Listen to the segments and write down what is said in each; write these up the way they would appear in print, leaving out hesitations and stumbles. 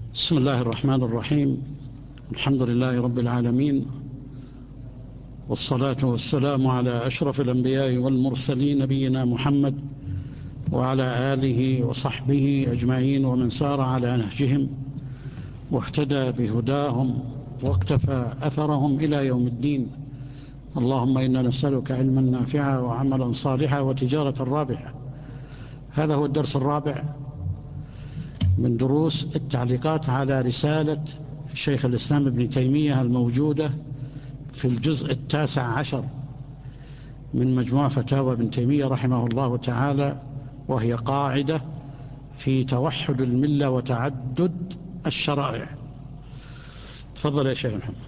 بسم الله الرحمن الرحيم. الحمد لله رب العالمين، والصلاة والسلام على أشرف الأنبياء والمرسلين نبينا محمد وعلى آله وصحبه أجمعين ومن سار على نهجهم واهتدى بهداهم واقتفى أثرهم إلى يوم الدين. اللهم إنا نسألك علما نافعا وعملا صالحا وتجارة رابحة. هذا هو الدرس الرابع من دروس التعليقات على رسالة شيخ الإسلام ابن تيمية الموجودة في الجزء 19 من مجموع فتاوى ابن تيمية رحمه الله تعالى، وهي قاعدة في توحد الملة وتعدد الشرائع. تفضل يا شيخ محمد.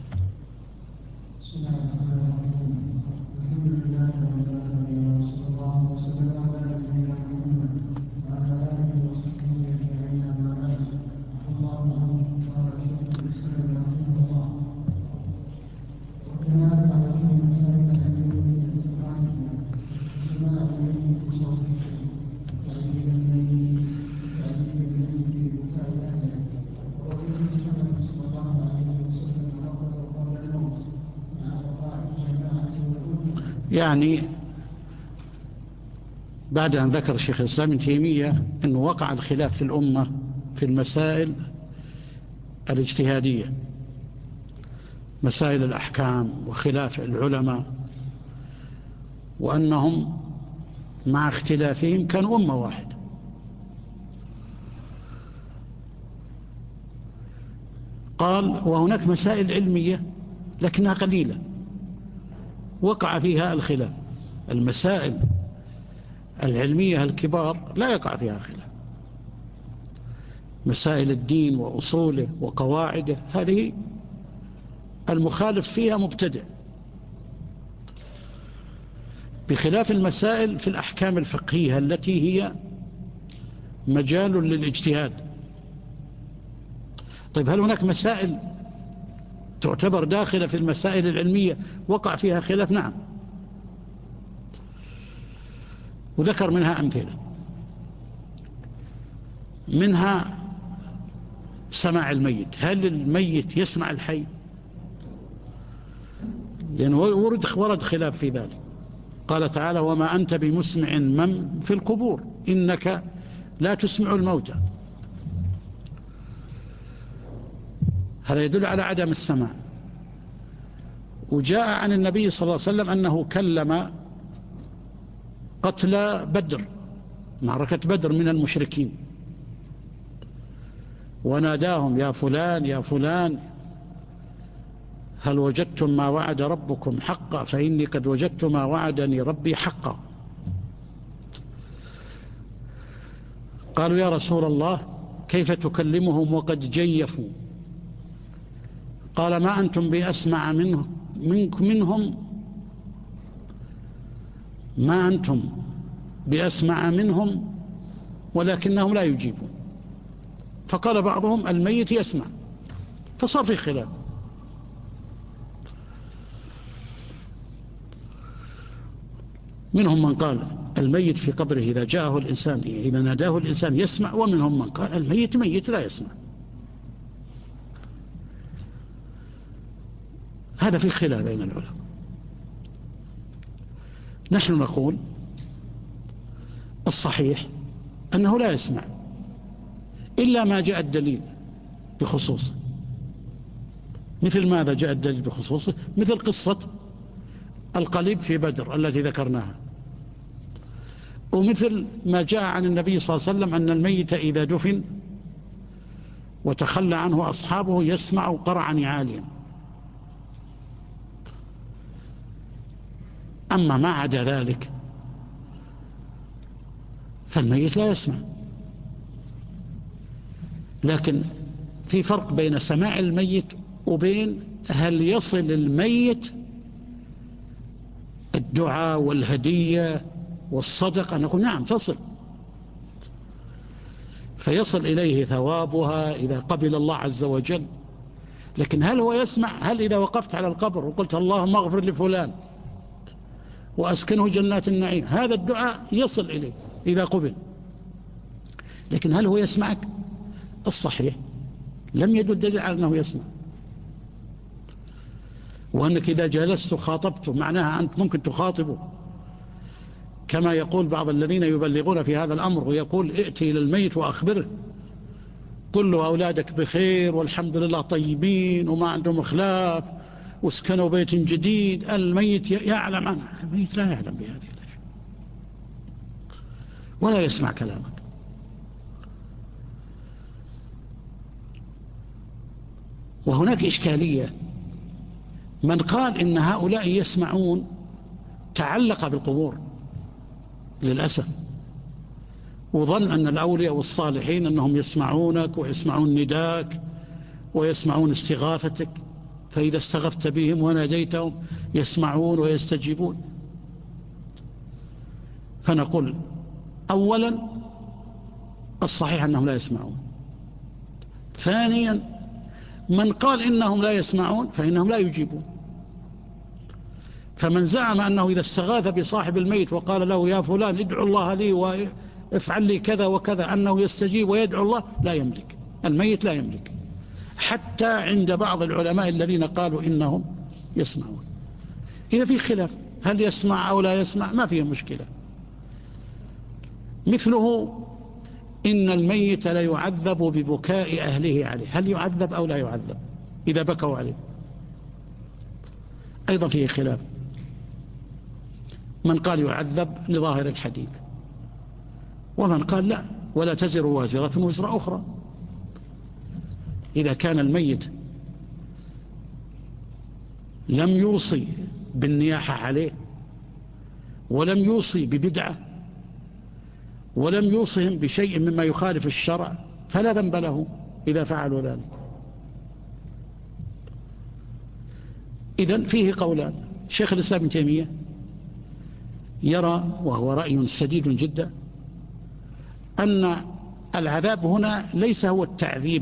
يعني بعد أن ذكر الشيخ الإسلام ابن تيمية أنه وقع الخلاف في الأمة في المسائل الاجتهادية، مسائل الأحكام وخلاف العلماء، وأنهم مع اختلافهم كانوا أمة واحدة. قال وهناك مسائل علمية لكنها قليلة وقع فيها الخلاف. المسائل العلمية الكبار لا يقع فيها خلاف. مسائل الدين وأصوله وقواعده هذه المخالف فيها مبتدع، بخلاف المسائل في الأحكام الفقهية التي هي مجال للاجتهاد. طيب هل هناك مسائل تعتبر داخلة في المسائل العلمية وقع فيها خلاف؟ نعم، وذكر منها أمثلة، منها سماع الميت. هل الميت يسمع الحي؟ لأن ورد خلاف في ذلك. قال تعالى وما أنت بمسمع من في القبور إنك لا تسمع الموتى. هذا يدل على عدم السماع. وجاء عن النبي صلى الله عليه وسلم أنه كلم قتل بدر، معركة بدر، من المشركين، وناداهم يا فلان يا فلان هل وجدتم ما وعد ربكم حقا فإني قد وجدت ما وعدني ربي حقا. قالوا يا رسول الله كيف تكلمهم وقد جيفوا؟ قال ما أنتم بأسمع منهم، ما أنتم بأسمع منهم ولكنهم لا يجيبون. فقال بعضهم الميت يسمع، فصار في خلاف. منهم من قال الميت في قبره إذا جاءه الإنسان إذا ناداه الإنسان يسمع، ومنهم من قال الميت ميت لا يسمع. هذا في خلاف بين العلماء. نحن نقول الصحيح أنه لا يسمع إلا ما جاء الدليل بخصوصه. مثل ماذا جاء الدليل بخصوصه؟ مثل قصة القليب في بدر التي ذكرناها، ومثل ما جاء عن النبي صلى الله عليه وسلم أن الميت إذا دفن وتخلى عنه أصحابه يسمع قرع نعالهم. أما ما عدا ذلك فالميت لا يسمع. لكن في فرق بين سماع الميت وبين هل يصل الميت الدعاء والهدية والصدقة. نقول نعم تصل، فيصل إليه ثوابها إذا قبل الله عز وجل. لكن هل هو يسمع؟ هل إذا وقفت على القبر وقلت اللهم اغفر لفلان وأسكنه جنات النعيم، هذا الدعاء يصل إليه إذا قبل، لكن هل هو يسمعك؟ الصحيح لم يدل دليل على أنه يسمع. وأنك إذا جلست خاطبته معناها أنت ممكن تخاطبه كما يقول بعض الذين يبلغون في هذا الأمر، ويقول ائتي إلى الميت وأخبره، قل له أولادك بخير والحمد لله طيبين وما عندهم خلاف وسكنوا بيت جديد. الميت يعلم عنها، الميت لا يعلم بهذه الأشياء ولا يسمع كلامك. وهناك إشكالية، من قال إن هؤلاء يسمعون تعلق بالقبور للأسف، وظن أن الأولياء والصالحين أنهم يسمعونك ويسمعون نداك ويسمعون استغاثتك، فإذا استغفت بهم وناديتهم يسمعون ويستجيبون. فنقول أولا الصحيح أنهم لا يسمعون. ثانيا من قال إنهم لا يسمعون فإنهم لا يجيبون. فمن زعم أنه إذا استغاث بصاحب الميت وقال له يا فلان ادعو الله لي وافعل لي كذا وكذا أنه يستجيب ويدعو الله، لا يملك، الميت لا يملك، حتى عند بعض العلماء الذين قالوا إنهم يسمعون. إذا في خلاف هل يسمع أو لا يسمع ما فيه مشكلة. مثله إن الميت لا يعذب ببكاء أهله عليه، هل يعذب أو لا يعذب إذا بكوا عليه؟ أيضا فيه خلاف، من قال يعذب لظاهر الحديث، ومن قال لا، ولا تزر وازرة وزر أخرى. إذا كان الميت لم يوصي بالنياحة عليه ولم يوصي ببدعة ولم يوصهم بشيء مما يخالف الشرع فلا ذنب له إذا فعلوا ذلك. إذن فيه قولان. شيخ الإسلام ابن تيمية يرى، وهو رأي سديد جدا، أن العذاب هنا ليس هو التعذيب،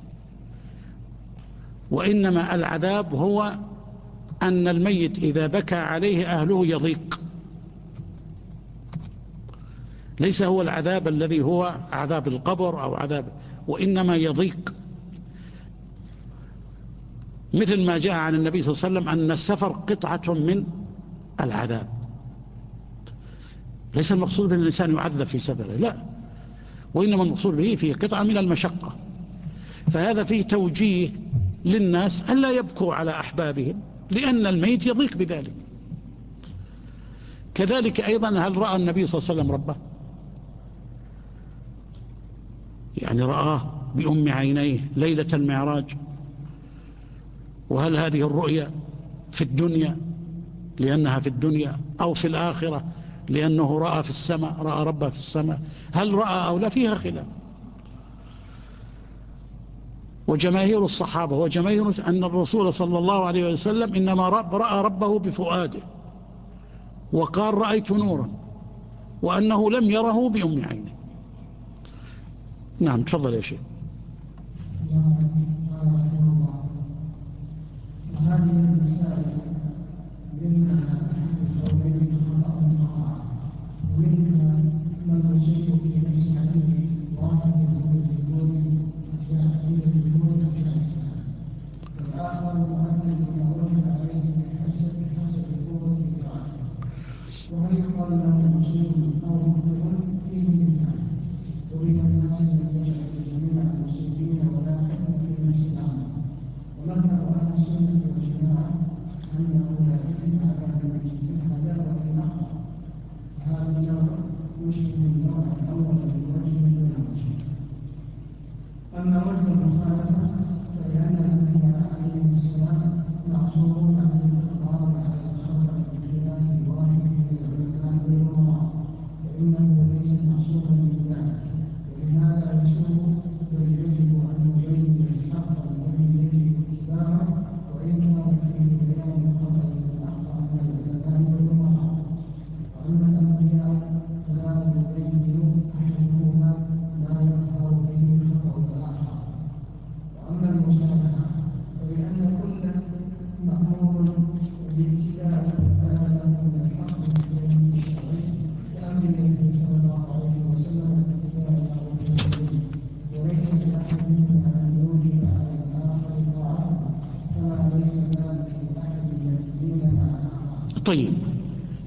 وإنما العذاب هو أن الميت إذا بكى عليه أهله يضيق، ليس هو العذاب الذي هو عذاب القبر أو عذاب، وإنما يضيق. مثل ما جاء عن النبي صلى الله عليه وسلم أن السفر قطعة من العذاب. ليس المقصود بأن الإنسان يعذب في سفره، لا، وإنما المقصود به فيه قطعة من المشقة. فهذا فيه توجيه للناس أن لا يبكوا على أحبابهم لأن الميت يضيق بذلك. كذلك أيضا هل رأى النبي صلى الله عليه وسلم ربه؟ يعني رآه بأم عينيه ليلة المعراج. وهل هذه الرؤيا في الدنيا لأنها في الدنيا أو في الآخرة لأنه رأى في السماء، رأى ربه في السماء؟ هل رأى أو لا؟ فيها خلاف. وجماهير الصحابة وجماهير أن الرسول صلى الله عليه وسلم إنما رأى ربه بفؤاده، وقال رأيت نورا، وأنه لم يره بأم عينه. نعم تفضل يا شيخ. هذه المسائل منها ومنها من يصيب في نفس عليه واحد من الدين والآخر مؤمن بما وجب عليه بحسب قوة إدراكه. وهل يقال له مصيب أو مخطئ فيه مثال، ومن الناس من يجعل جميع المصيبين ولا حكم في نفس الأمر. ومذهب أهل السنة والجماعة أنه لا إثم على من هذا وإن أخطأ. هذا النوع يشبه النوع الأول من وجه دون وجه. أما وجه المخالفة فلأن الأنبياء عليهم السلام معصومون عن الإقرار على الخبر بخلاف واحد من العلماء والأمراء، فإنه ليس معصوما من ذلك. ولهذا يسوء بل يجب أن يبين الحق الذي يجب اتباعه، وإن كان فيه بيان الخطأ من أخطأ من العلماء والأمراء. وأما الأنبياء فلا يبين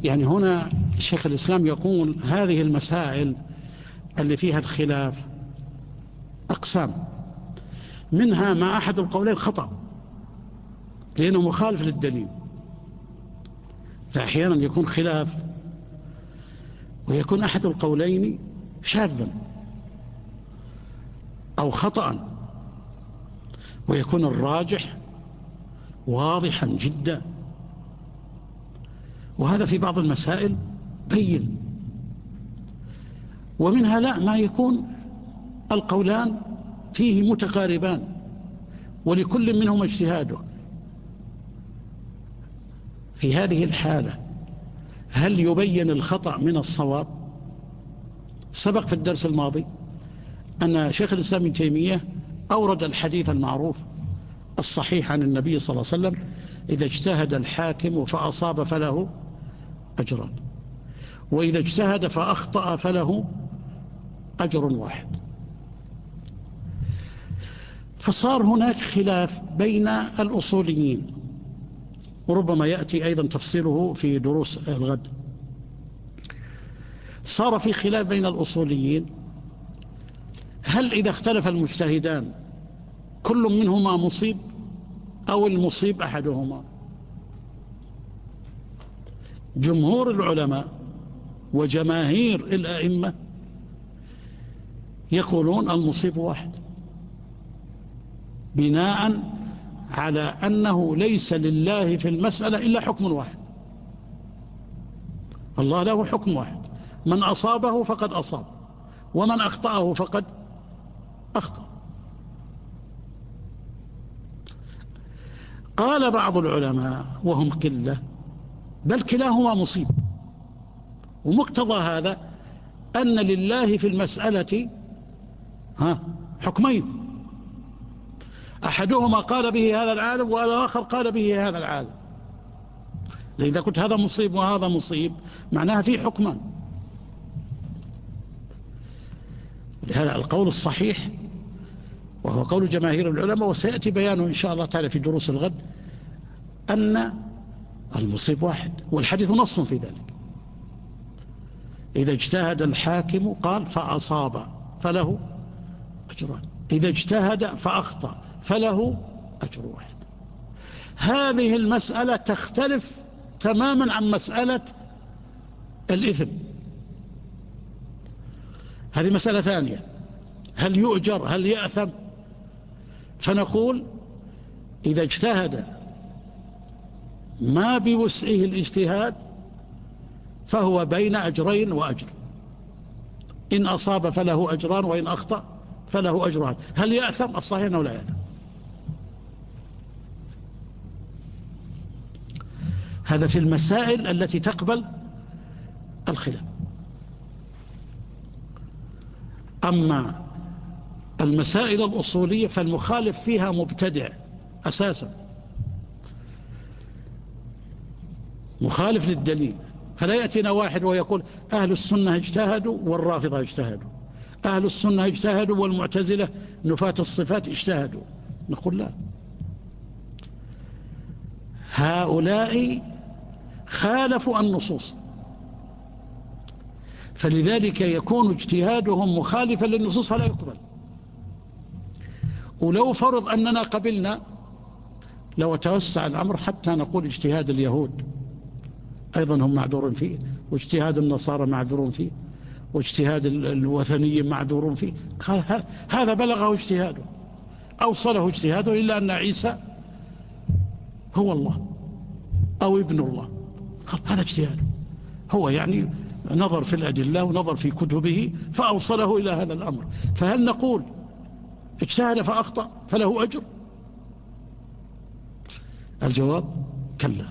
يعني هنا شيخ الإسلام يقول هذه المسائل اللي فيها الخلاف أقسام، منها ما أحد القولين خطأ لأنه مخالف للدليل، فأحيانا يكون خلاف ويكون أحد القولين شاذا أو خطأ، ويكون الراجح واضحا جدا. وهذا في بعض المسائل بين. ومنها لا، ما يكون القولان فيه متقاربان ولكل منهما اجتهاده. في هذه الحالة هل يبين الخطأ من الصواب؟ سبق في الدرس الماضي أن شيخ الإسلام ابن تيمية أورد الحديث المعروف الصحيح عن النبي صلى الله عليه وسلم: إذا اجتهد الحاكم فأصاب فله أجران، وإذا اجتهد فأخطأ فله أجر واحد. فصار هناك خلاف بين الأصوليين، وربما يأتي أيضا تفصيله في دروس الغد. صار في خلاف بين الأصوليين: هل إذا اختلف المجتهدان كل منهما مصيب أو المصيب أحدهما؟ جمهور العلماء وجماهير الأئمة يقولون المصيب واحد، بناء على أنه ليس لله في المسألة إلا حكم واحد. الله له حكم واحد، من أصابه فقد أصاب، ومن أخطأه فقد أخطأ. قال بعض العلماء وهم قلة: بل كلاهما مصيب، ومقتضى هذا أن لله في المسألة حكمين، أحدهما قال به هذا العالم والآخر قال به هذا العالم. إذا كنت هذا مصيب وهذا مصيب معناها في حكمان. لهذا القول الصحيح وهو قول جماهير العلماء، وسيأتي بيانه إن شاء الله تعالى في دروس الغد، أن المصيب واحد، والحديث نص في ذلك. إذا اجتهد الحاكم قال فأصاب فله أجران، إذا اجتهد فأخطأ فله أجر واحد. هذه المسألة تختلف تماما عن مسألة الإثم. هذه مسألة ثانية: هل يؤجر هل يأثم؟ فنقول إذا اجتهد ما بوسعه الاجتهاد فهو بين أجرين وأجر، إن أصاب فله أجران وإن أخطأ فله أجران. هل يأثم؟ الصحيح أنه لا يأثم. هذا في المسائل التي تقبل الخلاف. أما المسائل الأصولية فالمخالف فيها مبتدع أساسا، مخالف للدليل. فلا يأتينا واحد ويقول أهل السنة اجتهدوا والرافضة اجتهدوا، أهل السنة اجتهدوا والمعتزلة نفاة الصفات اجتهدوا. نقول لا، هؤلاء خالفوا النصوص، فلذلك يكون اجتهادهم مخالفا للنصوص فلا يقبل. ولو فرض أننا قبلنا لو توسع الأمر حتى نقول اجتهاد اليهود أيضا هم معذور فيه، واجتهاد النصارى معذور فيه، واجتهاد الوثني معذور فيه. هذا بلغه اجتهاده، أوصله اجتهاده إلا أن عيسى هو الله أو ابن الله. هذا اجتهاده، هو يعني نظر في الأدلة ونظر في كتبه فأوصله إلى هذا الأمر. فهل نقول اجتهد فأخطأ فله أجر؟ الجواب كلا.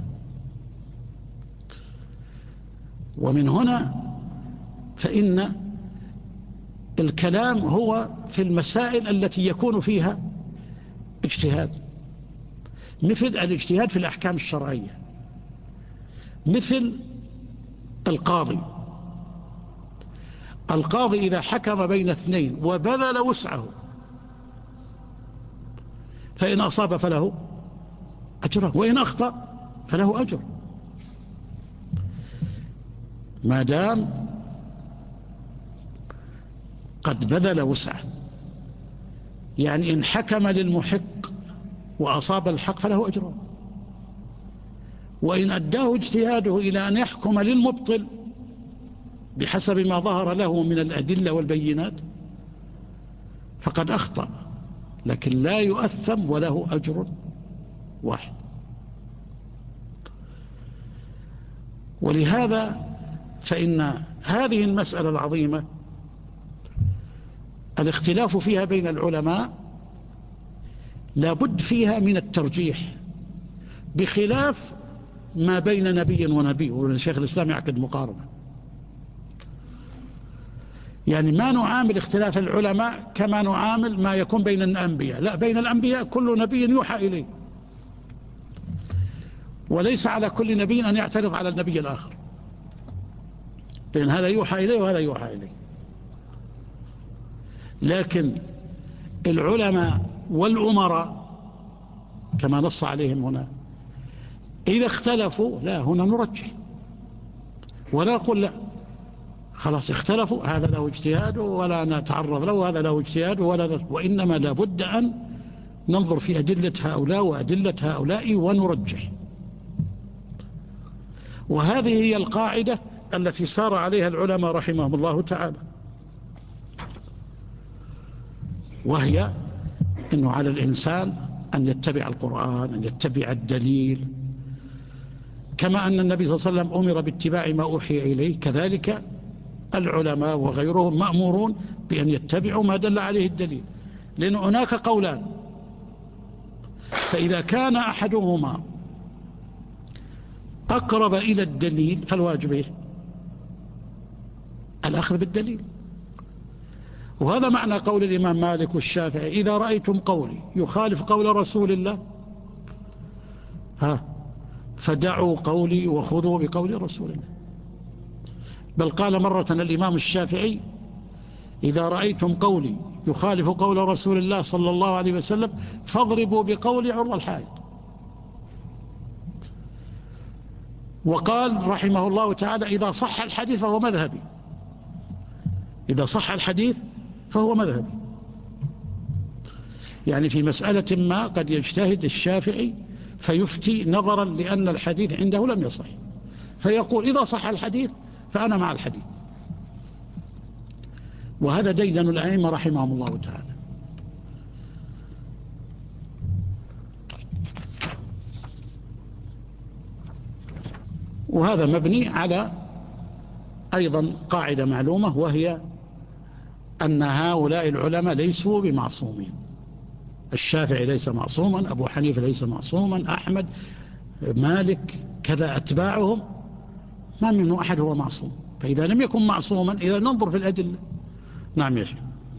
ومن هنا فإن الكلام هو في المسائل التي يكون فيها اجتهاد، مثل الاجتهاد في الأحكام الشرعية، مثل القاضي إذا حكم بين اثنين وبذل وسعه فإن أصاب فله أجر وإن أخطأ فله أجر. ما دام قد بذل وسعه. يعني إن حكم للمحق وأصاب الحق فله أجر، وإن أداه اجتهاده إلى أن يحكم للمبطل بحسب ما ظهر له من الأدلة والبينات فقد أخطأ، لكن لا يؤثم وله أجر واحد. ولهذا فإن هذه المسألة العظيمة الاختلاف فيها بين العلماء لا بد فيها من الترجيح، بخلاف ما بين نبي ونبي. والشيخ الإسلام يعقد مقارنة، يعني ما نعامل اختلاف العلماء كما نعامل ما يكون بين الأنبياء. لا، بين الأنبياء كل نبي يوحى إليه، وليس على كل نبي أن يعترض على النبي الآخر، لأن هذا يوحى إليه وهذا يوحى إليه. لكن العلماء والأمراء كما نص عليهم هنا إذا اختلفوا لا، هنا نرجح ولا نقول لا خلاص اختلفوا هذا له اجتهاد ولا نتعرض له، وهذا له اجتهاد وإنما لابد أن ننظر في أدلة هؤلاء وأدلة هؤلاء ونرجح. وهذه هي القاعدة التي سار عليها العلماء رحمهم الله تعالى، وهي أنه على الإنسان أن يتبع القرآن، أن يتبع الدليل، كما أن النبي صلى الله عليه وسلم أمر باتباع ما أوحي إليه، كذلك العلماء وغيرهم مأمورون بأن يتبعوا ما دل عليه الدليل. لأن هناك قولان، فإذا كان أحدهما أقرب إلى الدليل فالواجب الأخذ بالدليل. وهذا معنى قول الإمام مالك والشافعي: إذا رأيتم قولي يخالف قول رسول الله فدعوا قولي وخذوا بقول رسول الله. بل قال مرة الإمام الشافعي: إذا رأيتم قولي يخالف قول رسول الله صلى الله عليه وسلم فاضربوا بقولي عرض الحائط. وقال رحمه الله تعالى: إذا صح الحديث فهو مذهبي، إذا صح الحديث فهو مذهبي. يعني في مسألة ما قد يجتهد الشافعي فيفتي نظرا لأن الحديث عنده لم يصح، فيقول: إذا صح الحديث فأنا مع الحديث. وهذا ديدن الأئمة رحمهم الله تعالى. وهذا مبني على أيضا قاعدة معلومة، وهي أن هؤلاء العلماء ليسوا بمعصومين. الشافعي ليس معصوما، أبو حنيفة ليس معصوما، أحمد، مالك، كذا أتباعهم ما منه أحد هو معصوم. فإذا لم يكن معصوما إذا ننظر في الأدلة. نعم يا شيخ.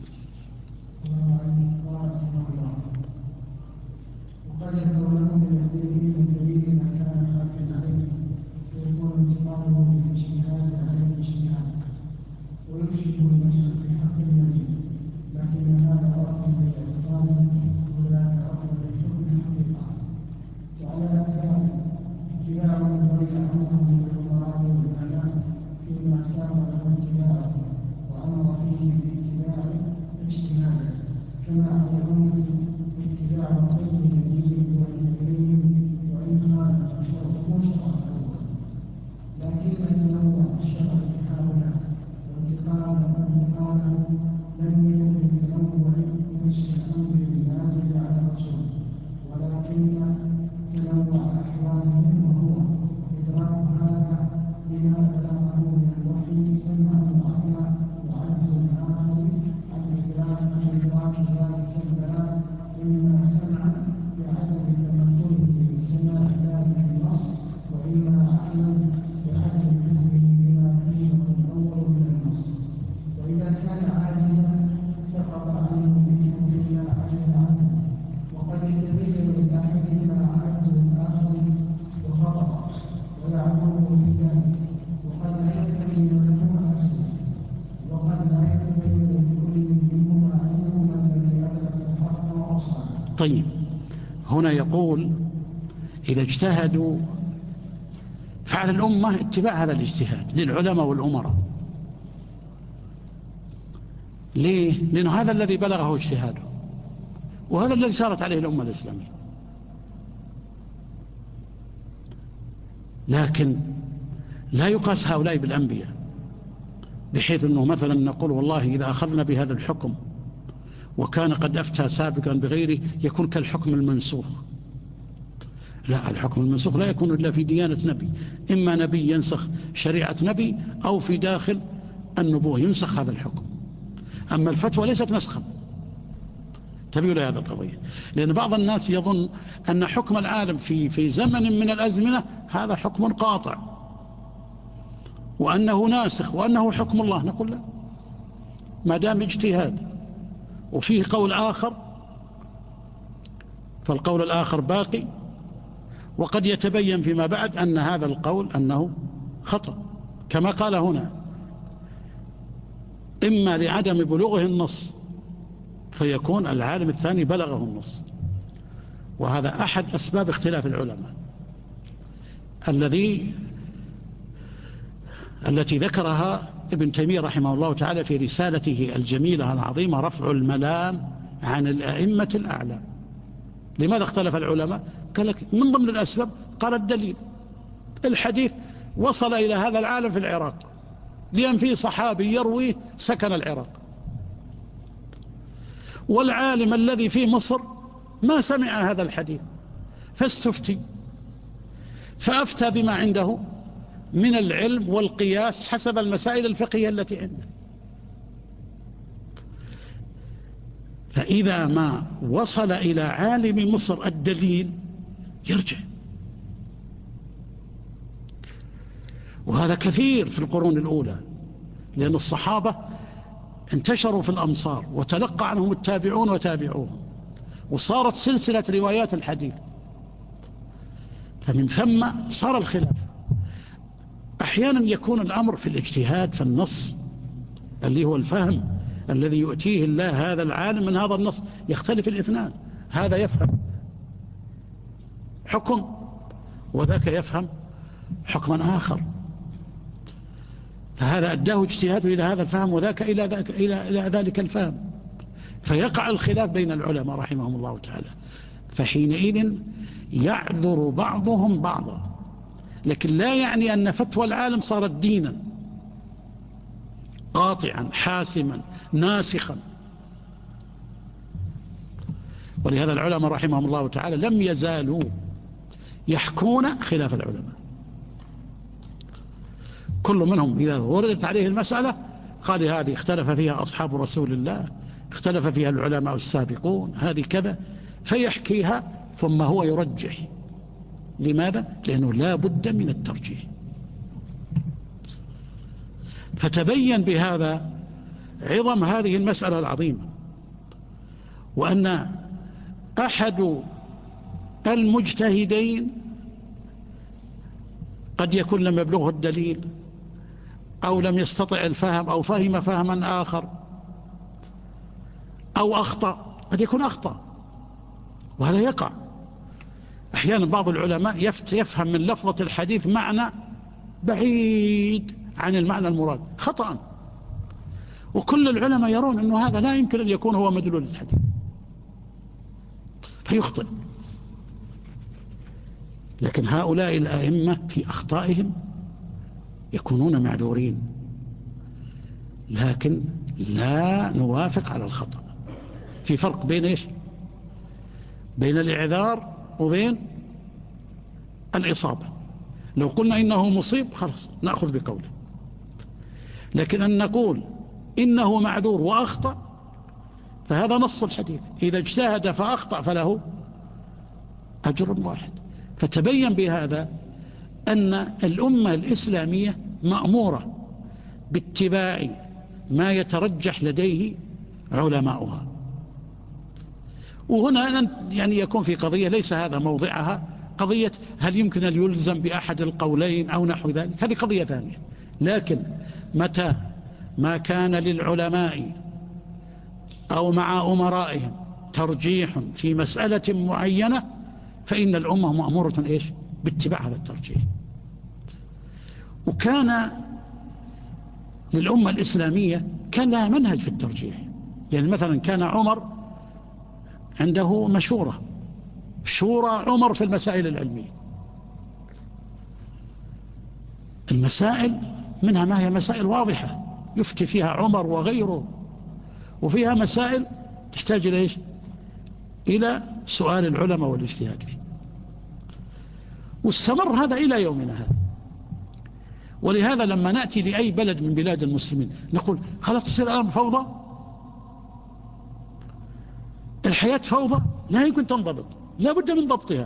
وقد يكون لهم من الدليل ما كان خلفا عليه ويكون انتقاله بالاجتهاد على الاجتهاد ويشبه المسلك في حق النبي، لكن هذا رأي بالاعتقاد وذاك رأي بالحكم حقيقة. وعلى الأتباع اتباع من ولي أمره من الأمراء والعلماء فيما سار له اتباعه وأمر فيه باتباع اجتهاده، كما أمرون باتباع غير الدين والتكريم وإن كان شرطه شرعا أول. لكن التنوع الشرعي هؤلاء وانتقاله لم يكن بالتنوع نفس الأمر النازل على الرسول، ولكن تنوع أحوالهم وهو إدراك هذا بما بلغه من الوحي سمعا وعقلا، وعجز الآخر عن إدراك ذلك البلاغ إما سمعا بعدم تمكنه من سماع ذلك النص، وإما عقلا بعدم فهمه بما فهمه الأول من النص. وإذا كان عاجزا سقط عنه الإثم فيما عجز عنه، وقد يتبين لأحدهما عجز الآخر وخطأ ويعذره في ذلك، وقد لا يتبين له عجزه، وقد لا يتبين لكل منهما أيهما الذي أدرك الحق وأصابه. طيب، هنا يقول: إذا اجتهدوا فعلى الأمة اتباع هذا الاجتهاد للعلماء والأمراء. ليه؟ لأنه هذا الذي بلغه اجتهاده، وهذا الذي سارت عليه الأمة الإسلامية. لكن لا يقاس هؤلاء بالأنبياء، بحيث أنه مثلا نقول والله إذا أخذنا بهذا الحكم وكان قد أفتى سابقا بغيره يكون كالحكم المنسوخ. لا، الحكم المنسوخ لا يكون إلا في ديانة نبي، إما نبي ينسخ شريعة نبي أو في داخل النبوة ينسخ هذا الحكم. أما الفتوى ليست نسخا. تبيوا لهذا القضية، لأن بعض الناس يظن أن حكم العالم في زمن من الأزمنة هذا حكم قاطع وأنه ناسخ وأنه حكم الله. نقول لا، ما دام اجتهاد وفيه قول آخر فالقول الآخر باقي، وقد يتبين فيما بعد أن هذا القول أنه خطأ، كما قال هنا: إما لعدم بلوغه النص فيكون العالم الثاني بلغه النص. وهذا أحد أسباب اختلاف العلماء التي ذكرها ابن تيمية رحمه الله تعالى في رسالته الجميلة العظيمة رفع الملام عن الأئمة الأعلام. لماذا اختلف العلماء؟ قال لك من ضمن الأسباب، قال الدليل الحديث وصل إلى هذا العالم في العراق، لأن فيه صحابي يروي سكن العراق، والعالم الذي في مصر ما سمع هذا الحديث فاستفتي، فأفتى بما عنده من العلم والقياس حسب المسائل الفقهية التي عنده. فإذا ما وصل إلى عالم مصر الدليل يرجع. وهذا كثير في القرون الأولى، لأن الصحابة انتشروا في الأمصار وتلقى عنهم التابعون وتابعوهم، وصارت سلسلة روايات الحديث، فمن ثم صار الخلاف. أحيانا يكون الأمر في الاجتهاد في النص اللي هو الفهم الذي يؤتيه الله هذا العالم من هذا النص، يختلف الاثنان، هذا يفهم حكم وذاك يفهم حكما آخر، فهذا أداه اجتهاده إلى هذا الفهم وذاك إلى ذلك الفهم، فيقع الخلاف بين العلماء رحمهم الله تعالى. فحينئذ يعذر بعضهم بعضا، لكن لا يعني أن فتوى العالم صارت دينا قاطعا حاسما ناسخا. ولهذا العلماء رحمهم الله تعالى لم يزالوا يحكون خلاف العلماء، كل منهم إذا وردت عليه المسألة قال هذه اختلف فيها أصحاب رسول الله، اختلف فيها العلماء السابقون، هذه كذا، فيحكيها ثم هو يرجح. لماذا؟ لأنه لا بد من الترجيح. فتبين بهذا عظم هذه المسألة العظيمة، وأن أحد المجتهدين قد يكون لم يبلغه الدليل أو لم يستطع الفهم أو فهم فهما آخر أو أخطأ، قد يكون أخطأ، وهذا يقع أحيانا. بعض العلماء يفهم من لفظة الحديث معنى بعيد عن المعنى المراد خطأ، وكل العلماء يرون أنه هذا لا يمكن أن يكون هو مدلول الحديث، فيخطئ. لكن هؤلاء الأئمة في أخطائهم يكونون معذورين، لكن لا نوافق على الخطأ. في فرق بين إيش؟ بين الإعذار وبين الإصابة. لو قلنا إنه مصيب خلاص نأخذ بقوله، لكن أن نقول إنه معذور وأخطأ فهذا نص الحديث، إذا اجتهد فأخطأ فله أجر واحد. فتبين بهذا أن الأمة الإسلامية مأمورة باتباع ما يترجح لديه علماؤها. وهنا يعني يكون في قضية ليس هذا موضعها، قضية هل يمكن أن يلزم بأحد القولين أو نحو ذلك، هذه قضية ثانية. لكن متى ما كان للعلماء أو مع أمرائهم ترجيح في مسألة معينة فإن الأمة مأمورة إيش؟ باتباع هذا الترجيح. وكان للأمة الإسلامية كان لها منهج في الترجيح. يعني مثلا كان عمر عنده مشورة، شورى عمر في المسائل العلمية. المسائل منها ما هي مسائل واضحة يفتي فيها عمر وغيره، وفيها مسائل تحتاج إلى إيش؟ إلى سؤال العلماء والاجتهاد فيه. واستمر هذا إلى يومنا هذا. ولهذا لما نأتي لأي بلد من بلاد المسلمين نقول خلاص تصير الآن فوضى، الحياة فوضى، لا يمكن تنضبط، لا بد من ضبطها.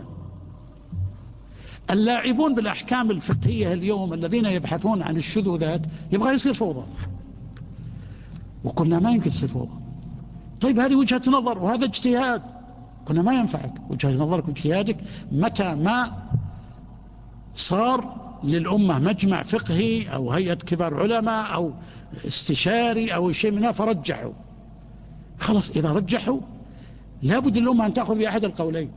اللاعبون بالأحكام الفقهية اليوم الذين يبحثون عن الشذوذات يبغى يصير فوضى، وقلنا ما يمكن تصير فوضى. طيب هذه وجهة نظر وهذا اجتهاد، قلنا ما ينفعك وجهة نظرك واجتهادك متى ما صار للأمة مجمع فقهي أو هيئة كبار علماء أو استشاري أو شيء منها فرجحوا. خلاص إذا رجحوا لابد الأمة أن تأخذ بأحد القولين.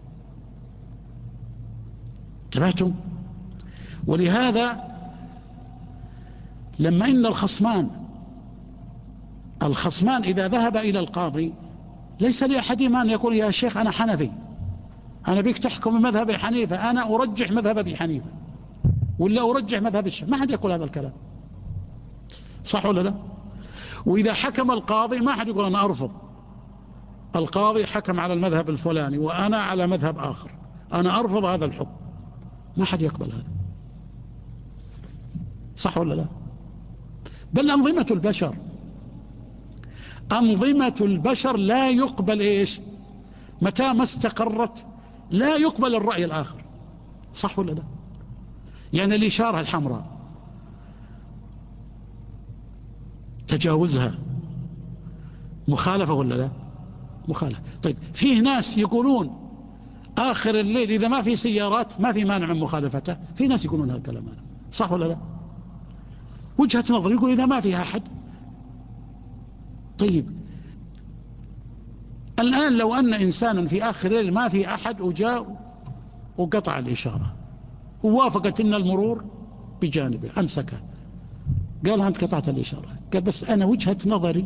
انتبهتم؟ ولهذا لما إن الخصمان إذا ذهب إلى القاضي ليس لأحدهما أن يقول يا شيخ أنا حنفي، أنا بيك تحكم مذهب حنيفة، أنا أرجح مذهب أبي حنيفة ولا أرجح مذهب الشافعي. ما حد يقول هذا الكلام، صح ولا لا؟ وإذا حكم القاضي ما حد يقول أنا أرفض، القاضي حكم على المذهب الفلاني وأنا على مذهب آخر، أنا أرفض هذا الحكم. ما حد يقبل هذا، صح ولا لا؟ بل أنظمة البشر لا يقبل إيش؟ متى ما استقرت لا يقبل الرأي الآخر، صح ولا لا؟ يعني الإشارة الحمراء تجاوزها مخالفة ولا لا؟ مخالفة. طيب فيه ناس يقولون آخر الليل إذا ما في سيارات ما في مانع من مخالفته، في ناس يقولون هذا الكلام، صح ولا لا؟ وجهة نظر يقول إذا ما فيها أحد. طيب الآن لو أن إنسانا في آخر الليل ما في أحد وجاء وقطع الإشارة ووافقت إن المرور بجانبه أمسكه، قال أنت قطعت الإشارة، قال بس أنا وجهة نظري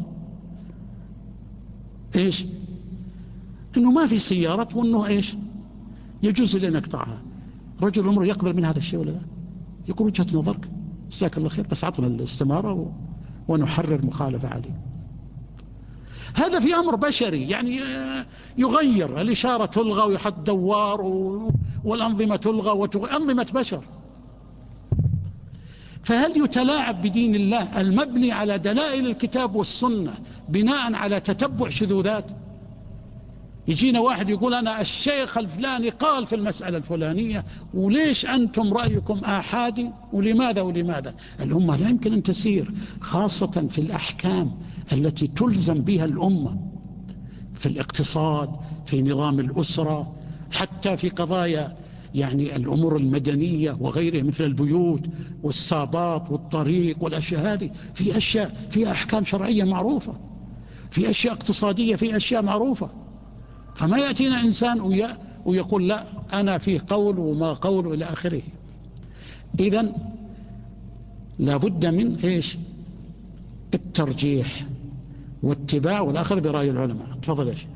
إيش؟ إنه ما في سيارات وإنه إيش؟ يجوز لي أن أقطعها. رجل الأمر يقبل من هذا الشيء ولا لا؟ يقول وجهة نظرك جزاك الله خير، بس عطنا الاستمارة ونحرر مخالفة عليه. هذا في أمر بشري، يعني يغير الإشارة تلغى ويحط دوار والأنظمة تلغى أنظمة بشر. فهل يتلاعب بدين الله المبني على دلائل الكتاب والسنة بناء على تتبع شذوذات؟ يجينا واحد يقول أنا الشيخ الفلاني قال في المسألة الفلانية وليش أنتم رأيكم آحادي ولماذا؟ الأمة لا يمكن أن تسير، خاصة في الأحكام التي تلزم بها الأمة، في الاقتصاد، في نظام الأسرة، حتى في قضايا يعني الأمور المدنية وغيرها مثل البيوت والسابات والطريق والأشياء هذه. في أشياء في أحكام شرعية معروفة، في أشياء اقتصادية، في أشياء معروفة. فما يأتينا إنسان ويقول لا أنا فيه قول وما قول إلى آخره. إذن لابد من إيش؟ الترجيح واتباع والأخذ برأي العلماء. تفضل إيش؟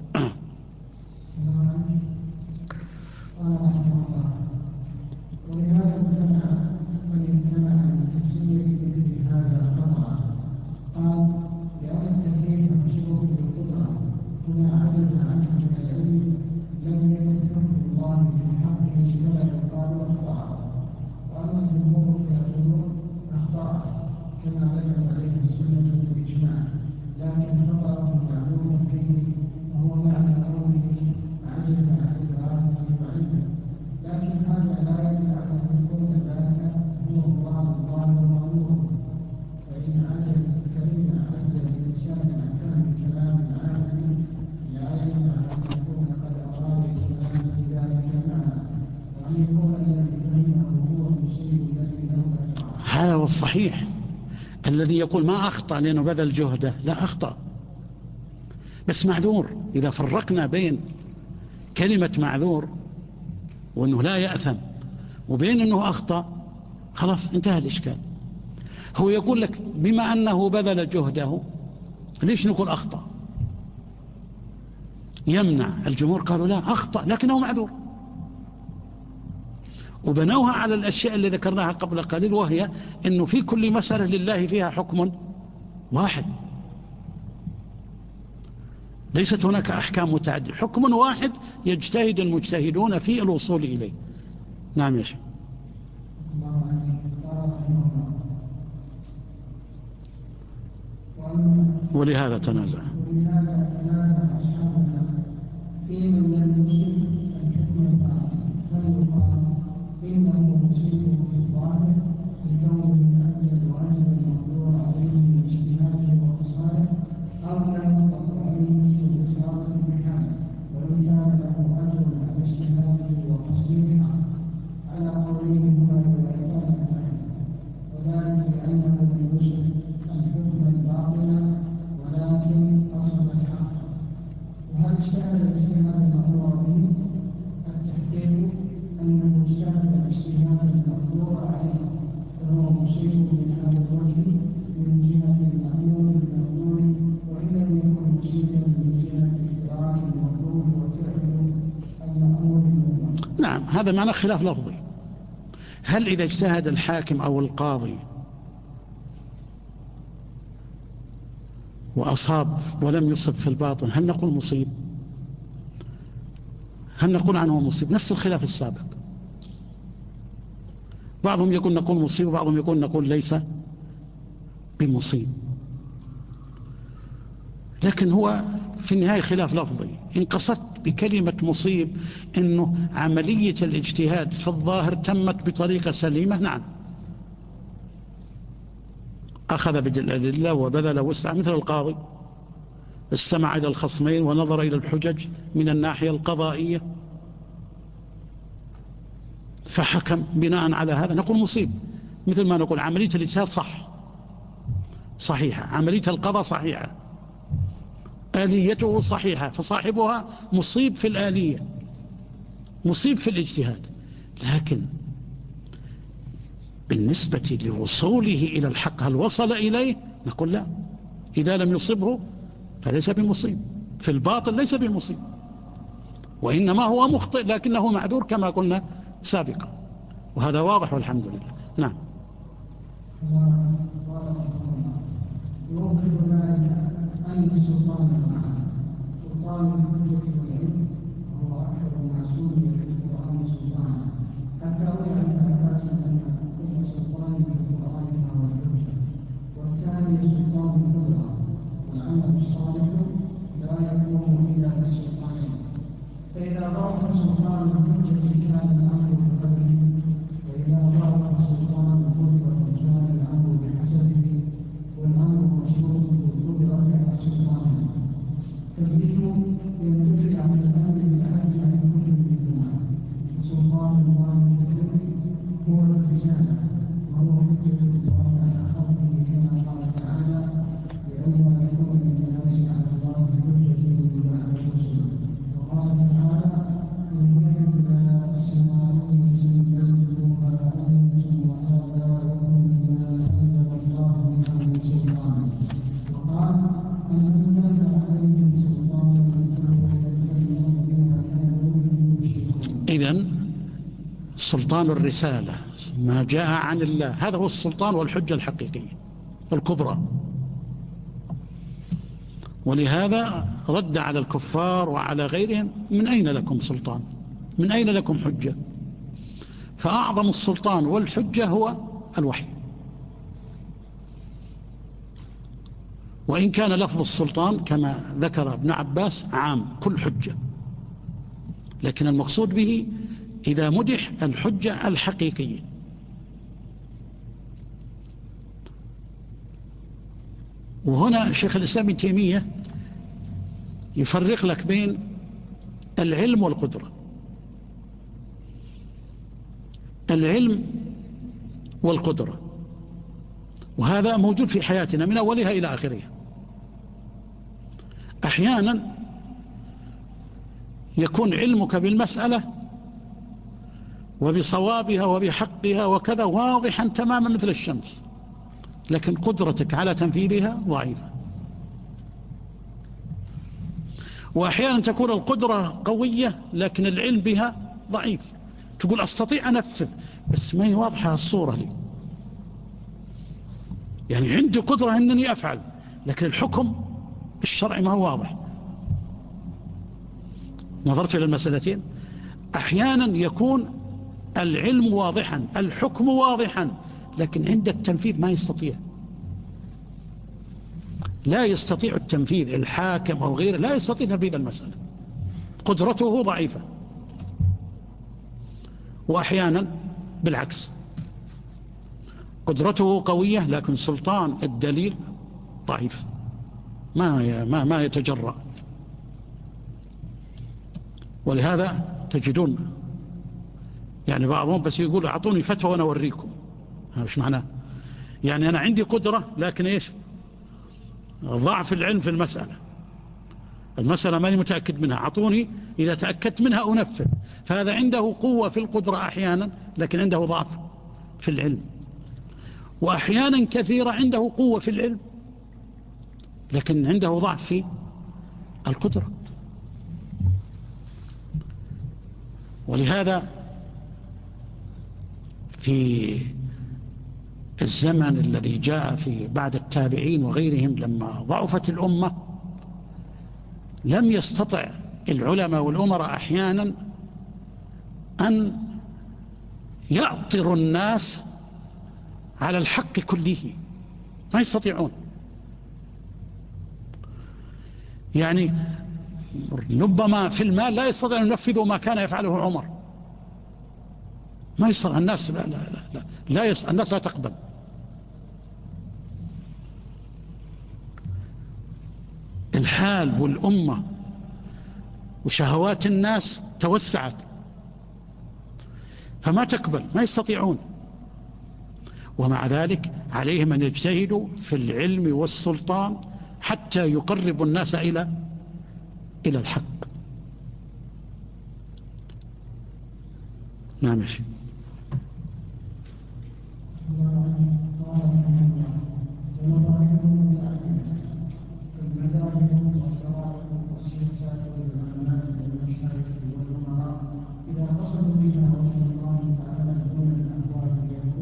ولهذا امتنع من تسوية مثل هذا القطع. قال لأن التكليف مشروط بالقدرة وما عجز عنه من العلم لم يكن حكم الله في حقه فلا يقال أخطأ. وأما الجمهور فيقولون أخطأ كما دلت عليه السنة بالإجماع، لكن خطأه معلوم فيه وهو معنى قوله عجز عن إدراكه وعلمه. لكن هذا لا يمنع أن يكون ذلك هو مراد الله ونوره، فإن عجز الإنسان عن فهم كلام العالم لا يمنع أن يكون قد أراد الكلام في ذلك معه، وأن يكون الذي فهمه هو المصيب الذي له أجر. هذا هو الصحيح، الذي يقول ما أخطأ لأنه بذل جهده، لا أخطأ بس معذور. إذا فرقنا بين كلمة معذور وأنه لا يأثم وبين أنه أخطأ خلاص انتهى الإشكال. هو يقول لك بما أنه بذل جهده ليش نقول أخطأ؟ يمنع. الجمهور قالوا لا، أخطأ لكنه معذور، وبنوها على الأشياء اللي ذكرناها قبل قليل، وهي أنه في كل مسألة لله فيها حكم واحد، ليست هناك أحكام متعددة، حكم واحد يجتهد المجتهدون في الوصول إليه. نعم يا شيخ. ولهذا تنازع أصحابنا في من لم يصب الحكم الباطل، فليقال إنه مصيبه في الظاهر لكونه أدى الواجب المقدور عليه من اجتهاده وفصاله، أو لا يطلق عليه في رسالة بحاله، وإن كان له أجر على اجتهاده وفصله على قولهما روايتان عنه، وذلك لأنه لم يصب الحكم الباطل ولكن قصد الحق. وهل اجتهد الاجتهاد المأمور به؟ التحقيق أنه اجتهد الاجتهاد المقدور عليه، فهو مصيب من هذا الوجه من جهة المأمور بالمأمور، وإن لم يكن مصيبا من جهة اشتراك المأمور وفعل المأمور بالمأمور. نعم، هذا معنى خلاف لفظي. هل إذا اجتهد الحاكم أو القاضي وأصاب ولم يصب في الباطن هل نقول مصيب؟ هل نقول عنه مصيب؟ نفس الخلاف السابق، بعضهم يقول نقول مصيب، وبعضهم يقول نقول ليس بمصيب. لكن هو في النهاية خلاف لفظي. إن قصدت بكلمة مصيب أنه عملية الاجتهاد في الظاهر تمت بطريقة سليمة، نعم، أخذ بالأدلة وبذل وسع، مثل القاضي استمع إلى الخصمين ونظر إلى الحجج من الناحية القضائية فحكم بناء على هذا، نقول مصيب. مثل ما نقول عملية الاجتهاد صحيحة، عملية القضاء صحيحة، آليته صحيحة، فصاحبها مصيب في الآلية، مصيب في الاجتهاد. لكن بالنسبة لوصوله إلى الحق هل وصل إليه؟ نقول لا، إذا لم يصبه فليس بمصيب، في الباطل ليس بمصيب، وإنما هو مخطئ لكنه معذور كما قلنا سابقا، وهذا واضح والحمد لله. نعم. يوضح ذلك أن السلطان سلطان الحجة والعلم، وهو أكثر ما سمي في القرآن سلطانا، حتى روي عن عباس أن كل سلطان في القرآن فهو الحجة. والثاني سلطان القدرة، والعمل الصالح لا يكون إلا بالسلطانين، فإذا ضاف سلطان الحجة كان الأمر بقدره، وإذا ضاف سلطان القدرة كان الأمر بحسبه، والأمر مشروط بالقدرة على السلطان، فالإثم ينتفي عن الأمر بالعجز عن كل منهما. وسلطان الله بالعلم هو الرسالة، وهو حجة الله على خلقه كما قال تعالى: لئلا يكون للناس على الله حجة بعد الرسل. وقال تعالى: إن الناس ما سيئتموها أنتم وآباؤكم بما أنزل الله بها من سلطان. وقال: أن أنزلنا عليهم سلطانا يتكلمون بها كانوا به يشركون. إذن سلطان الرسالة ما جاء عن الله هذا هو السلطان والحجة الحقيقية الكبرى، ولهذا رد على الكفار وعلى غيرهم: من أين لكم سلطان؟ من أين لكم حجة؟ فأعظم السلطان والحجة هو الوحي، وإن كان لفظ السلطان كما ذكر ابن عباس عام كل حجة، لكن المقصود به إذا مدح الحجة الحقيقية. وهنا شيخ الإسلام ابن تيمية يفرق لك بين العلم والقدرة. العلم والقدرة، وهذا موجود في حياتنا من أولها إلى آخرها. أحيانا يكون علمك بالمسألة وبصوابها وبحقها وكذا واضحا تماما مثل الشمس، لكن قدرتك على تنفيذها ضعيفة. وأحيانا تكون القدرة قوية لكن العلم بها ضعيف، تقول أستطيع أنفذ بس ما هي واضحة الصورة لي، يعني عندي قدرة أنني أفعل لكن الحكم الشرعي ما هو واضح. نظرت إلى المسألتين، أحيانا يكون العلم واضحا، الحكم واضحا، لكن عند التنفيذ ما يستطيع، لا يستطيع التنفيذ، الحاكم أو غيره لا يستطيع تنفيذ المسألة، قدرته ضعيفة. وأحيانا بالعكس، قدرته قوية لكن سلطان الدليل ضعيف، ما يتجرأ. ولهذا تجدون يعني بعضهم بس يقول أعطوني فتوى وأنا أوريكم، مش معناه يعني أنا عندي قدرة لكن إيش؟ ضعف العلم في المسألة ماني متأكد منها، أعطوني إذا تأكدت منها أنفذ. فهذا عنده قوة في القدرة أحيانا لكن عنده ضعف في العلم، وأحيانا كثيرة عنده قوة في العلم لكن عنده ضعف في القدرة. ولهذا في الزمن الذي جاء في بعد التابعين وغيرهم لما ضعفت الأمة لم يستطع العلماء والأمراء أحيانا أن يعطروا الناس على الحق كله، ما يستطيعون. يعني ربما في المال لا يستطيع أن ينفذوا ما كان يفعله عمر، ما يستطيع الناس، الناس لا تقبل. الحال والأمة وشهوات الناس توسعت فما تقبل، ما يستطيعون. ومع ذلك عليهم أن يجتهدوا في العلم والسلطان حتى يقربوا الناس إلى الحق. نعم ماشي. إذا قصدوا بها وجه الله تعالى دون الأهواء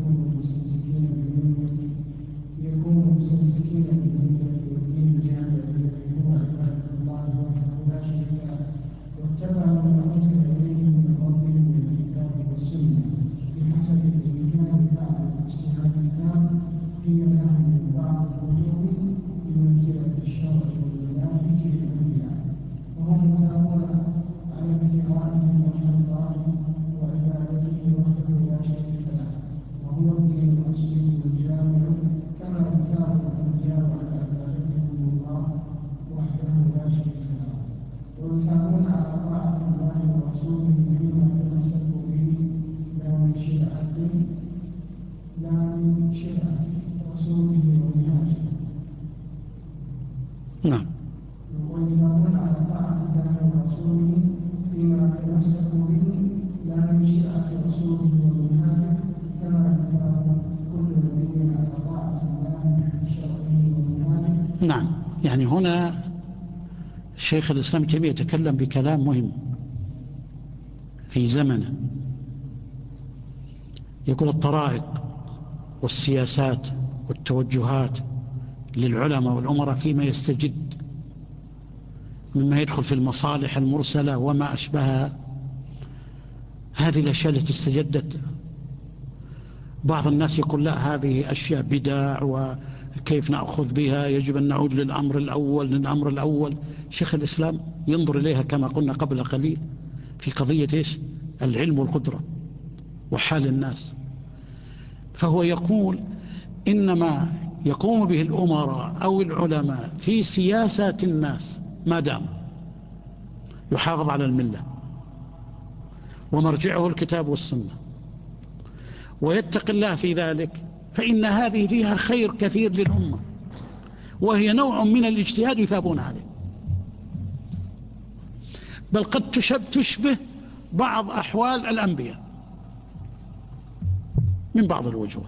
يكونوا مستمسكين بالملة والدين الجامع الذي هو عبادة الله وحده لا شريك له، واتبعوا ما أنزل إليهم من ربهم من الكتاب والسنة بحسب الإمكان بعد الاجتهاد التام فيما لهم من بعض الوجوه بمنزلة الشرع والمناهج الأنبياء، وهم مثابون على ابتغائهم وجه الله وعبادته وحده لا شريك له، وهو الدين الأصلي الجامع كما يثاب الأنبياء على عبادتهم الله وحده لا شريك له، ويثابون على طاعة الله ورسوله فيما تمسكوا به لا من شرعة رسوله ومنهاجه. نعم. ويثابون على طاعة الله ورسوله فيما تمسكوا به لا من شرعة رسوله ومنهاجه، كما يثاب كل نبي على طاعة الله شرعه ومنهاجه. نعم. يعني هنا شيخ الإسلام ابن تيمية يتكلم بكلام مهم في زمنه، يقول الطرائق والسياسات والتوجهات للعلماء والأمراء فيما يستجد مما يدخل في المصالح المرسلة وما أشبهها، هذه الأشياء التي استجدت بعض الناس يقول لا هذه أشياء بدع وكيف نأخذ بها، يجب أن نعود للأمر الأول. شيخ الإسلام ينظر إليها كما قلنا قبل قليل في قضية إيش؟ العلم والقدرة وحال الناس. فهو يقول إنما يقوم به الأمراء أو العلماء في سياسات الناس ما دام يحافظ على الملة ومرجعه الكتاب والسنة ويتقي الله في ذلك، فإن هذه فيها خير كثير للأمة، وهي نوع من الاجتهاد يثابون عليه، بل قد تشبه بعض أحوال الأنبياء. من بعض الوجوه.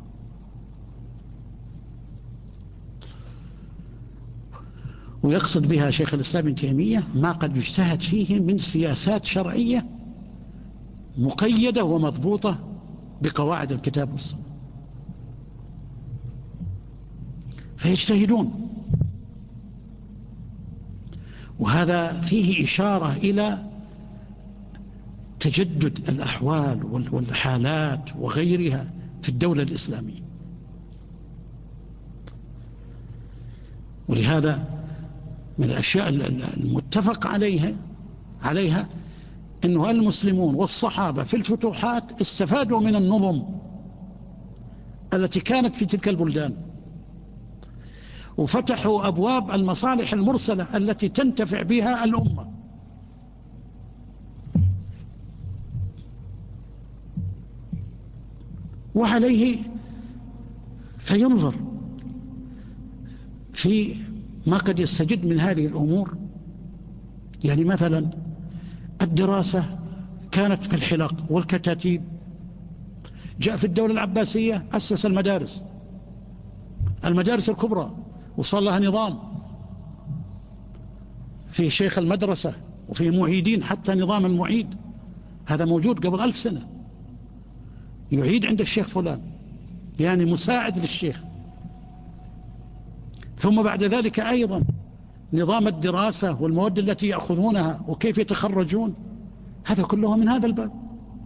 ويقصد بها شيخ الإسلام ابن تيمية ما قد يجتهد فيه من سياسات شرعية مقيدة ومضبوطة بقواعد الكتاب والسنة، فيجتهدون. وهذا فيه إشارة إلى تجدد الأحوال والحالات وغيرها في الدولة الإسلامية. ولهذا من الأشياء المتفق عليها أنه المسلمون والصحابة في الفتوحات استفادوا من النظم التي كانت في تلك البلدان، وفتحوا أبواب المصالح المرسلة التي تنتفع بها الأمة. وعليه فينظر في ما قد يستجد من هذه الأمور. يعني مثلا الدراسة كانت في الحلق والكتاتيب، جاء في الدولة العباسية أسس المدارس الكبرى وصار لها نظام، في شيخ المدرسة وفي معيدين، حتى نظام المعيد هذا موجود قبل 1000 سنة، يعيد عند الشيخ فلان، يعني مساعد للشيخ. ثم بعد ذلك أيضا نظام الدراسة والمواد التي يأخذونها وكيف يتخرجون، هذا كله من هذا الباب.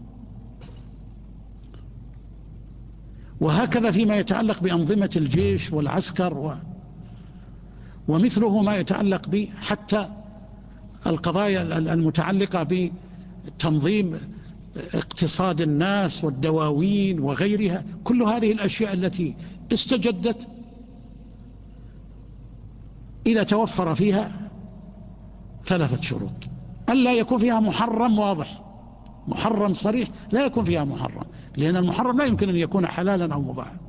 وهكذا فيما يتعلق بأنظمة الجيش والعسكر ومثله ما يتعلق به حتى القضايا المتعلقة بتنظيم اقتصاد الناس والدواوين وغيرها. كل هذه الأشياء التي استجدت إذا توفر فيها 3 شروط: ألا يكون فيها محرم واضح، محرم صريح لا يكون فيها محرم، لأن المحرم لا يمكن أن يكون حلالا أو مباحا.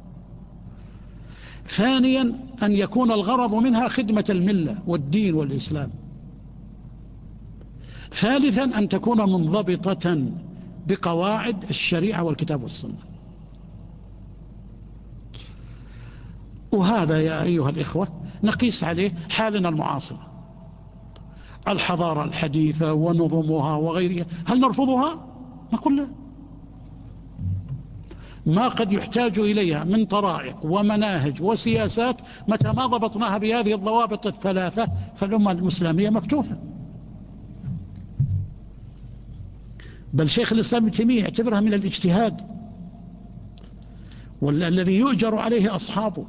ثانيا أن يكون الغرض منها خدمة الملة والدين والإسلام. ثالثا أن تكون منضبطة بقواعد الشريعة والكتاب والسنة. وهذا يا أيها الإخوة نقيس عليه حالنا المعاصرة، الحضارة الحديثة ونظمها وغيرها، هل نرفضها؟ نقول لا. ما قد يحتاج إليها من طرائق ومناهج وسياسات، متى ما ضبطناها بهذه الضوابط 3 فالأمة الإسلامية مفتوحة. بل شيخ الإسلام ابن تيمية يعتبرها من الاجتهاد والذي يؤجر عليه أصحابه.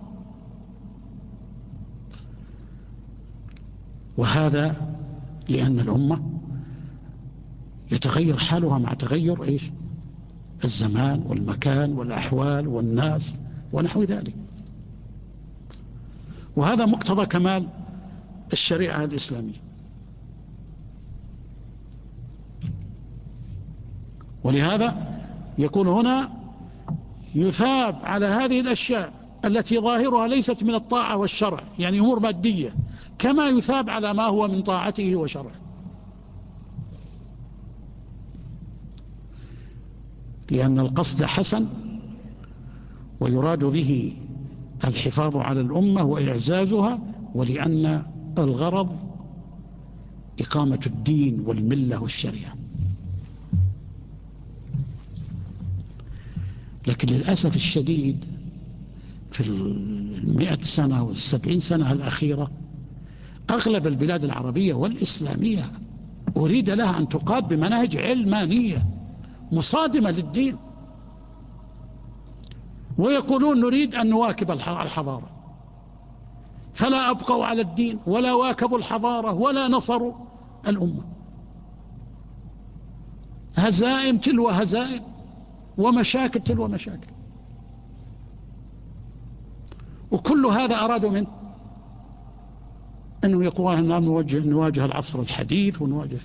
وهذا لأن الأمة يتغير حالها مع تغير الزمان والمكان والأحوال والناس ونحو ذلك. وهذا مقتضى كمال الشريعة الإسلامية. ولهذا يكون هنا يثاب على هذه الأشياء التي ظاهرها ليست من الطاعة والشرع، يعني أمور مادية، كما يثاب على ما هو من طاعته وشرعه. لأن القصد حسن ويراد به الحفاظ على الأمة وإعزازها، ولأن الغرض إقامة الدين والملة والشريعة. لكن للأسف الشديد في 100 سنة و70 سنة الأخيرة أغلب البلاد العربية والإسلامية أريد لها أن تقاد بمناهج علمانية مصادمة للدين، ويقولون نريد أن نواكب الحضارة، فلا أبقوا على الدين ولا واكبوا الحضارة ولا نصروا الأمة. هزائم تلو هزائم ومشاكل تلو مشاكل. وكل هذا أرادوا منه أنه يقول أننا نواجه العصر الحديث ونواجه.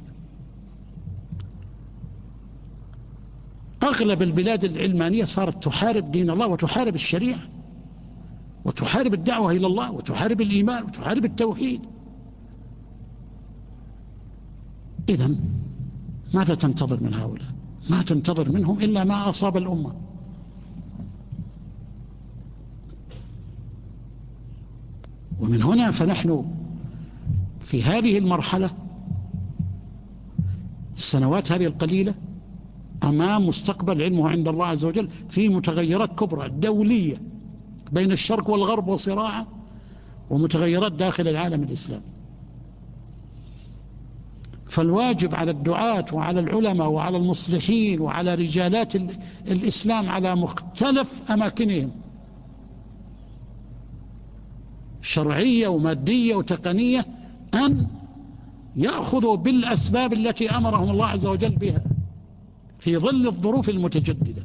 أغلب البلاد العلمانية صارت تحارب دين الله وتحارب الشريعة وتحارب الدعوة إلى الله وتحارب الإيمان وتحارب التوحيد. إذن ماذا تنتظر من هؤلاء؟ ما تنتظر منهم إلا ما أصاب الأمة. ومن هنا فنحن في هذه المرحلة السنوات هذه القليلة أمام مستقبل علمه عند الله عز وجل في متغيرات كبرى دولية بين الشرق والغرب وصراعه، ومتغيرات داخل العالم الإسلامي. فالواجب على الدعاة وعلى العلماء وعلى المصلحين وعلى رجالات الإسلام على مختلف أماكنهم شرعية ومادية وتقنية أن يأخذوا بالأسباب التي أمرهم الله عز وجل بها في ظل الظروف المتجددة.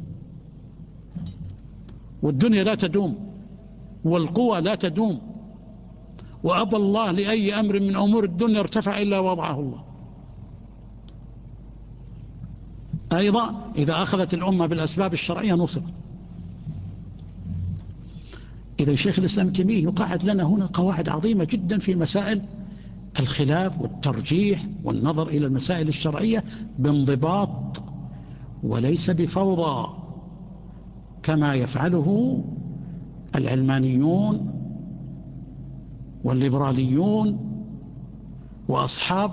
والدنيا لا تدوم والقوى لا تدوم، وأبى الله لأي أمر من أمور الدنيا ارتفع إلا وضعه الله. أيضا إذا أخذت الأمة بالأسباب الشرعية نصر. إذا شيخ الإسلام ابن تيمية يقعد لنا هنا قواعد عظيمة جدا في مسائل الخلاف والترجيح والنظر إلى المسائل الشرعية بانضباط وليس بفوضى كما يفعله العلمانيون والليبراليون وأصحاب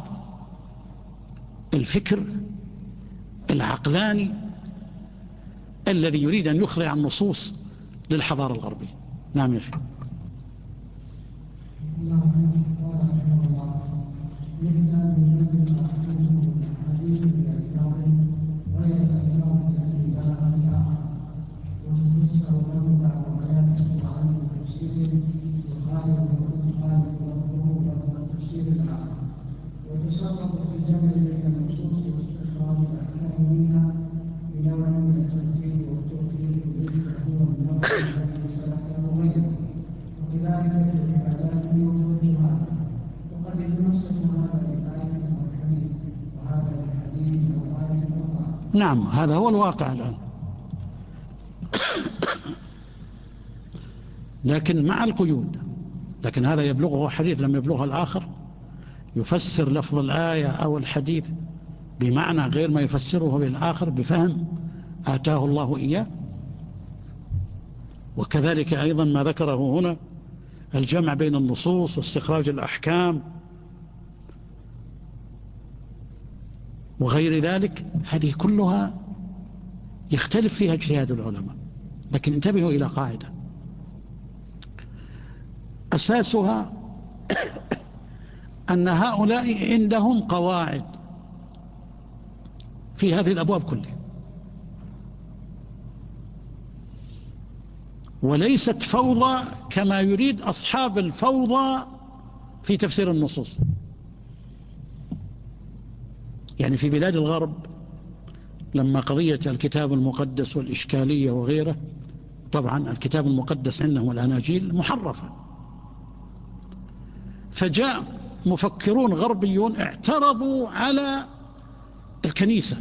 الفكر العقلاني الذي يريد أن يخضع النصوص للحضارة الغربية. نعم يا شيخ. نعم هذا هو الواقع الآن. لكن مع القيود، لكن هذا يبلغه حديث لم يبلغه الآخر، يفسر لفظ الآية أو الحديث بمعنى غير ما يفسره بالآخر بفهم آتاه الله إياه. وكذلك أيضا ما ذكره هنا الجمع بين النصوص واستخراج الأحكام وغير ذلك، هذه كلها يختلف فيها اجتهاد العلماء. لكن انتبهوا إلى قاعدة أساسها أن هؤلاء عندهم قواعد في هذه الأبواب كلها، وليست فوضى كما يريد أصحاب الفوضى في تفسير النصوص. يعني في بلاد الغرب لما قضية الكتاب المقدس والإشكالية وغيره، طبعا الكتاب المقدس عندهم الأناجيل محرفة، فجاء مفكرون غربيون اعترضوا على الكنيسة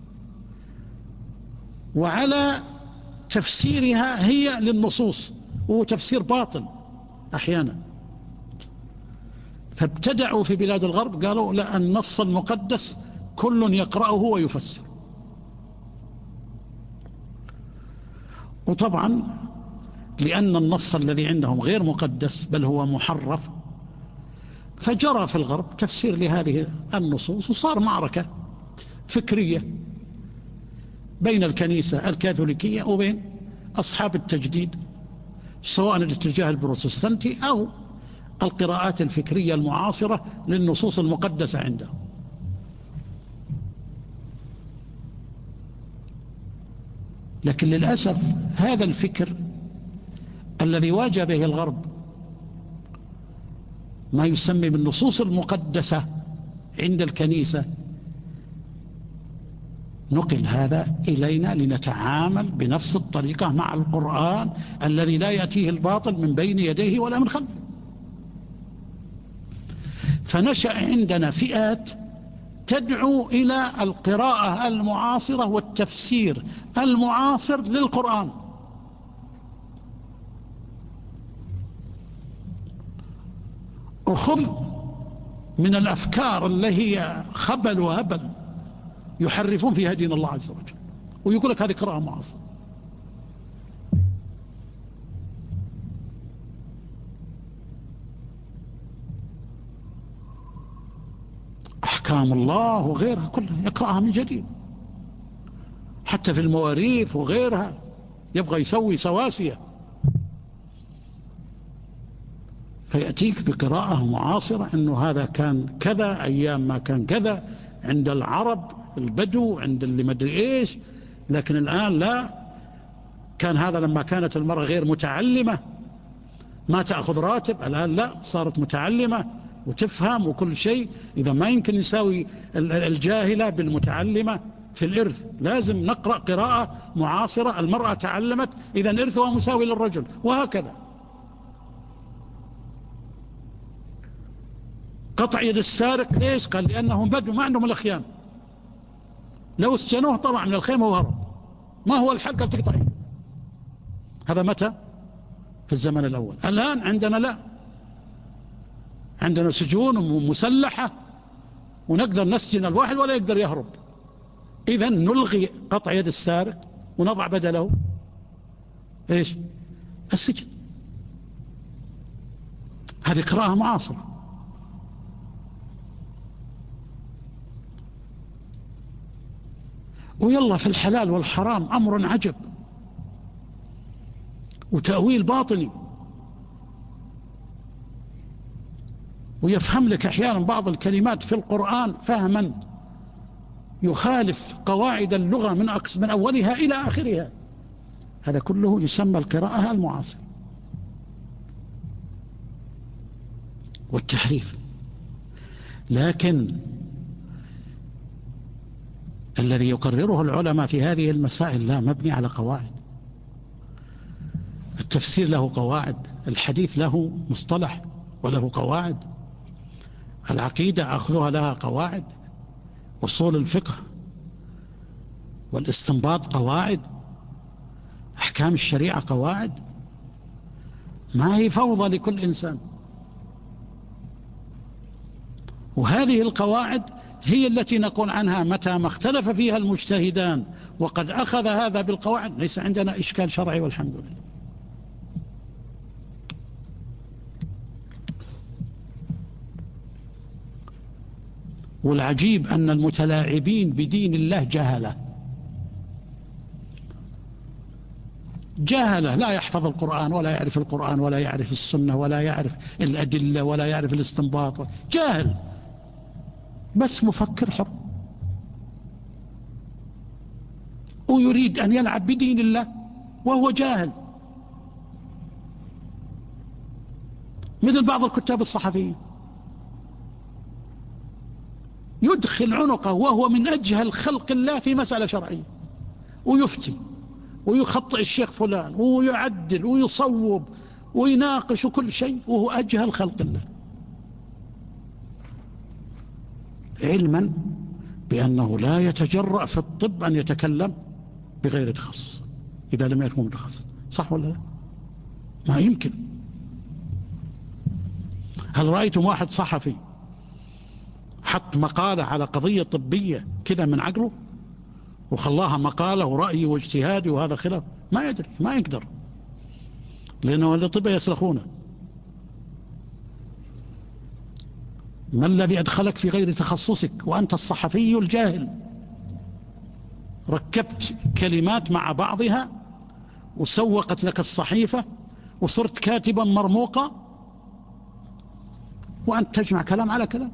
وعلى تفسيرها هي للنصوص، وهو تفسير باطل أحيانا. فابتدعوا في بلاد الغرب قالوا لا، النص المقدس كل يقرأه ويفسر. وطبعا لأن النص الذي عندهم غير مقدس بل هو محرف، فجرى في الغرب تفسير لهذه النصوص، وصار معركة فكرية بين الكنيسة الكاثوليكية وبين أصحاب التجديد، سواء الاتجاه البروتستانتي أو القراءات الفكرية المعاصرة للنصوص المقدسة عندهم. لكن للأسف هذا الفكر الذي واجه به الغرب ما يسمى بالنصوص المقدسة عند الكنيسة، نقل هذا إلينا لنتعامل بنفس الطريقة مع القرآن الذي لا يأتيه الباطل من بين يديه ولا من خلفه. فنشأ عندنا فئات تدعو إلى القراءة المعاصرة والتفسير المعاصر للقرآن، وخذ من الأفكار اللي هي خبل وهبل يحرفون فيها دين الله عز وجل، ويقول لك هذه قراءة معاصرة. أحكام الله وغيرها كلها يقرأها من جديد، حتى في المواريث وغيرها يبغى يسوي سواسية، فيأتيك بقراءة معاصرة أنه هذا كان كذا أيام ما كان كذا عند العرب البدو عند اللي مدري إيش، لكن الآن لا، كان هذا لما كانت المرأة غير متعلمة ما تأخذ راتب، الآن لا، صارت متعلمة وتفهم وكل شيء. إذا ما يمكن يساوي الجاهلة بالمتعلمة في الإرث، لازم نقرأ قراءة معاصرة، المرأة تعلمت إذا إرثها مساوي للرجل، وهكذا. قطع يد السارق ليش؟ قال لأنهم بدوا ما عندهم الأخيام، لو استنوه طلع من الخيمة وهرب، ما هو الحل؟ قال تقطع يده. هذا متى؟ في الزمن الأول. الآن عندنا لا، عندنا سجون مسلحة ونقدر نسجن الواحد ولا يقدر يهرب. إذن نلغي قطع يد السارق ونضع بدله إيش؟ السجن. هذه قراءة معاصرة. ويلا في الحلال والحرام أمر عجب وتأويل باطني، ويفهم لك أحيانا بعض الكلمات في القرآن فهما يخالف قواعد اللغة من أولها إلى آخرها. هذا كله يسمى القراءة المعاصرة والتحريف. لكن الذي يقرره العلماء في هذه المسائل لا، مبني على قواعد. التفسير له قواعد، الحديث له مصطلح وله قواعد، العقيدة أخذها لها قواعد، أصول الفقه والاستنباط قواعد، أحكام الشريعة قواعد، ما هي فوضى لكل إنسان. وهذه القواعد هي التي نقول عنها متى ما اختلف فيها المجتهدان وقد أخذ هذا بالقواعد ليس عندنا إشكال شرعي والحمد لله. والعجيب أن المتلاعبين بدين الله جاهلة لا يحفظ القرآن ولا يعرف القرآن ولا يعرف السنة ولا يعرف الأدلة ولا يعرف الاستنباط، جاهل بس مفكر حر، ويريد أن يلعب بدين الله وهو جاهل، مثل بعض الكتاب الصحفيين يدخل عنقه وهو من أجهل خلق الله في مسألة شرعية ويفتي ويخطئ الشيخ فلان ويعدل ويصوب ويناقش كل شيء وهو أجهل خلق الله، علما بأنه لا يتجرأ في الطب أن يتكلم بغير تخصص إذا لم يكن متخصص. صح ولا لا؟ ما يمكن. هل رأيتم واحد صحفي حط مقالة على قضية طبية كذا من عقله وخلاها مقالة ورأي واجتهادي وهذا خلاف؟ ما يدري، ما يقدر، لأنه الأطباء يسلخونه. ما الذي أدخلك في غير تخصصك وأنت الصحفي الجاهل؟ ركبت كلمات مع بعضها وسوقت لك الصحيفة وصرت كاتبا مرموقا وأنت تجمع كلام على كلام.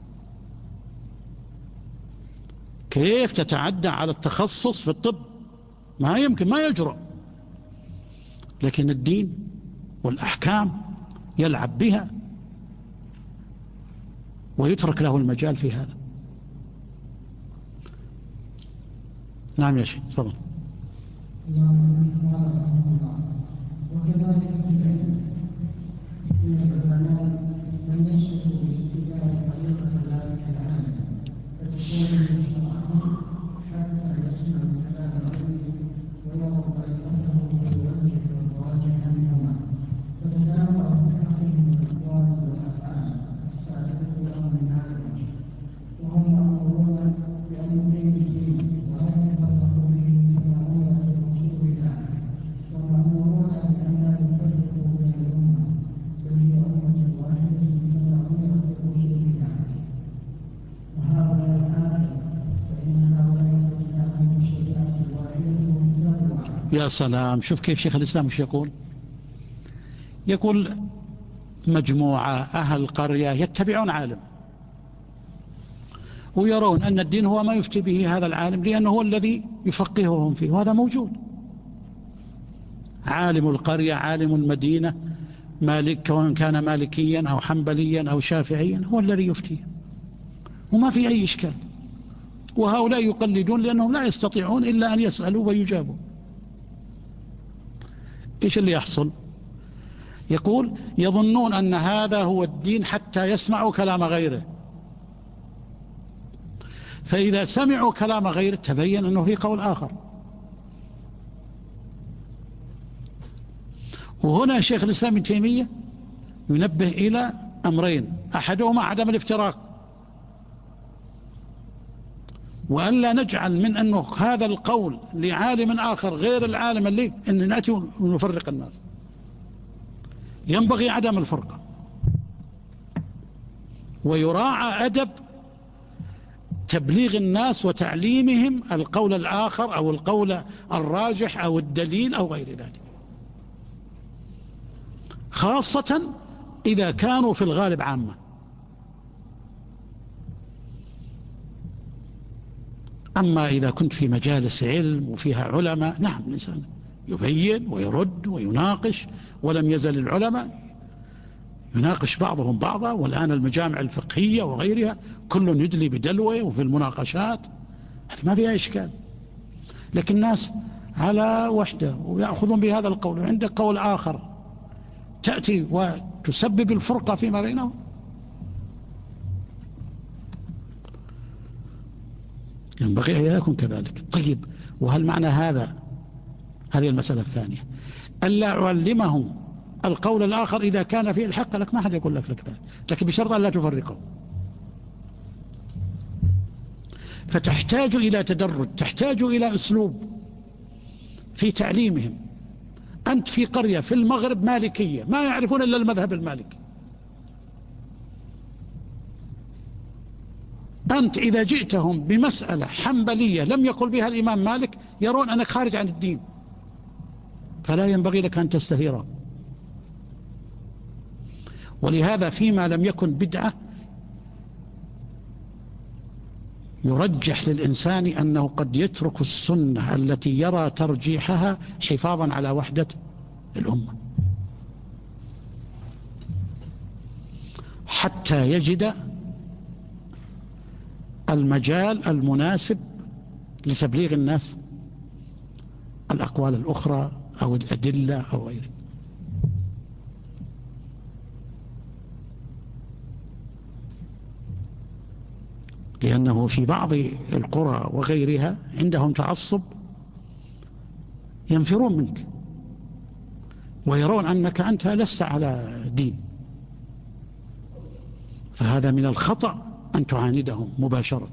كيف تتعدى على التخصص في الطب؟ ما يمكن، ما يجرؤ. لكن الدين والأحكام يلعب بها ويترك له المجال في هذا. نعم يا شيخ تفضل. وكذلك في العلم من العلماء من يشرك باتباع طريقة ذلك العالم فتكون مشرعة حتى يسمع كلام غيره ويرى طريقته ويوجه الراجح منهما، فتتنوع في حقهم الأقوال والأفعال السابقة لهم من هذا الوجه، وهم مأمورون بأمرين الدين ولا يتفرقوا به كما أمرت الرسول ذلك، ومأمورون بأن لا يفرقوا بين الأمة بل هي أمة واحدة كما أمرت يا سلام، شوف كيف شيخ الإسلام وش يقول. يقول مجموعة أهل قرية يتبعون عالم ويرون أن الدين هو ما يفتي به هذا العالم لأنه هو الذي يفقههم فيه، وهذا موجود. عالم القرية، عالم المدينة، مالك، وإن كان مالكيا أو حنبليا أو شافعيا، هو الذي يفتيه وما في أي إشكال. وهؤلاء يقلدون لأنهم لا يستطيعون إلا أن يسألوا ويجابوا. إيش اللي يحصل؟ يقول يظنون أن هذا هو الدين حتى يسمعوا كلام غيره، فإذا سمعوا كلام غيره تبين أنه في قول آخر. وهنا شيخ الإسلام ابن تيمية ينبه إلى أمرين: أحدهما عدم الافتراق، وألا نجعل من أنه هذا القول لعالم آخر غير العالم اللي أن نأتي ونفرق الناس. ينبغي عدم الفرقة، ويراعى أدب تبليغ الناس وتعليمهم القول الآخر أو القول الراجح أو الدليل أو غير ذلك، خاصة إذا كانوا في الغالب عامة. أما إذا كنت في مجالس علم وفيها علماء، نعم الإنسان يبين ويرد ويناقش، ولم يزل العلماء يناقش بعضهم بعضا، والآن المجامع الفقهية وغيرها كل يدلي بدلوه وفي المناقشات، هذا ما فيها إشكال. لكن الناس على وحدة ويأخذون بهذا القول، وعندك قول آخر تأتي وتسبب الفرقة فيما بينهم. ينبغي أن يكون كذلك. طيب، وهل معنى هذا، هذه المسألة الثانية، ألا أعلمهم القول الآخر إذا كان فيه الحق؟ لك ما حد يقول لك ذلك، لكن بشرط أن لا تفرقه. فتحتاج إلى تدرج، تحتاج إلى أسلوب في تعليمهم. أنت في قرية في المغرب مالكية ما يعرفون إلا المذهب المالكي، أنت إذا جئتهم بمسألة حنبلية لم يقل بها الإمام مالك يرون أنك خارج عن الدين، فلا ينبغي لك أن تستهيره. ولهذا فيما لم يكن بدعة يرجح للإنسان أنه قد يترك السنة التي يرى ترجيحها حفاظا على وحدة الأمة، حتى يجد المجال المناسب لتبليغ الناس الأقوال الأخرى أو الأدلة أو غيره. لأنه في بعض القرى وغيرها عندهم تعصب ينفرون منك ويرون أنك أنت لست على دين، فهذا من الخطأ أن تعاندهم مباشرة،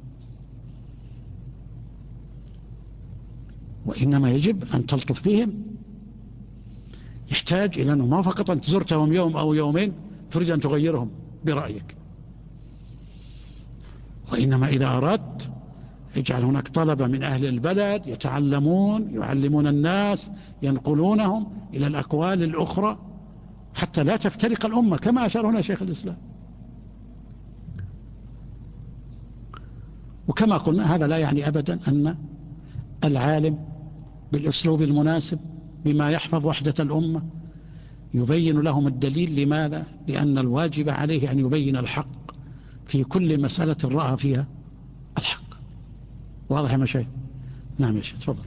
وإنما يجب أن تلطف بهم. يحتاج إلى أنه ما فقط أن زرتهم يوم أو يومين تريد أن تغيرهم برأيك، وإنما إذا أردت اجعل هناك طلبة من أهل البلد يتعلمون يعلمون الناس ينقلونهم إلى الأقوال الأخرى حتى لا تفترق الأمة كما أشار هنا شيخ الإسلام. وكما قلنا هذا لا يعني أبدا أن العالم بالأسلوب المناسب بما يحفظ وحدة الأمة يبين لهم الدليل. لماذا؟ لأن الواجب عليه أن يبين الحق في كل مسألة رأى فيها الحق. واضح يا مشايخ؟ نعم يا شيخ، تفضل.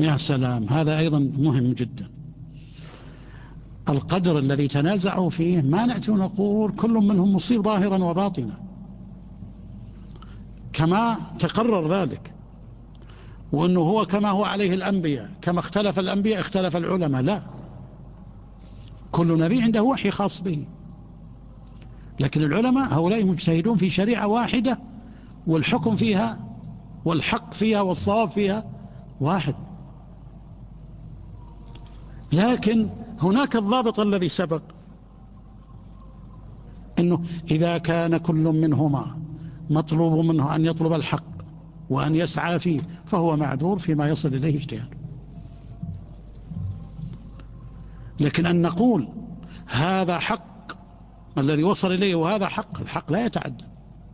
يا سلام، هذا أيضا مهم جدا. القدر الذي تنازعوا فيه ما نأتي ونقول كل منهم مصيب ظاهرا وباطنا كما تقرر ذلك، وأنه هو كما هو عليه الأنبياء، كما اختلف الأنبياء اختلف العلماء، لا، كل نبي عنده وحي خاص به، لكن العلماء هؤلاء مجتهدون في شريعة واحدة، والحكم فيها والحق فيها والصواب فيها واحد. لكن هناك الضابط الذي سبق، أنه إذا كان كل منهما مطلوب منه أن يطلب الحق وأن يسعى فيه فهو معذور فيما يصل إليه اجتهاد. لكن أن نقول هذا حق الذي وصل إليه وهذا حق، الحق لا يتعدى.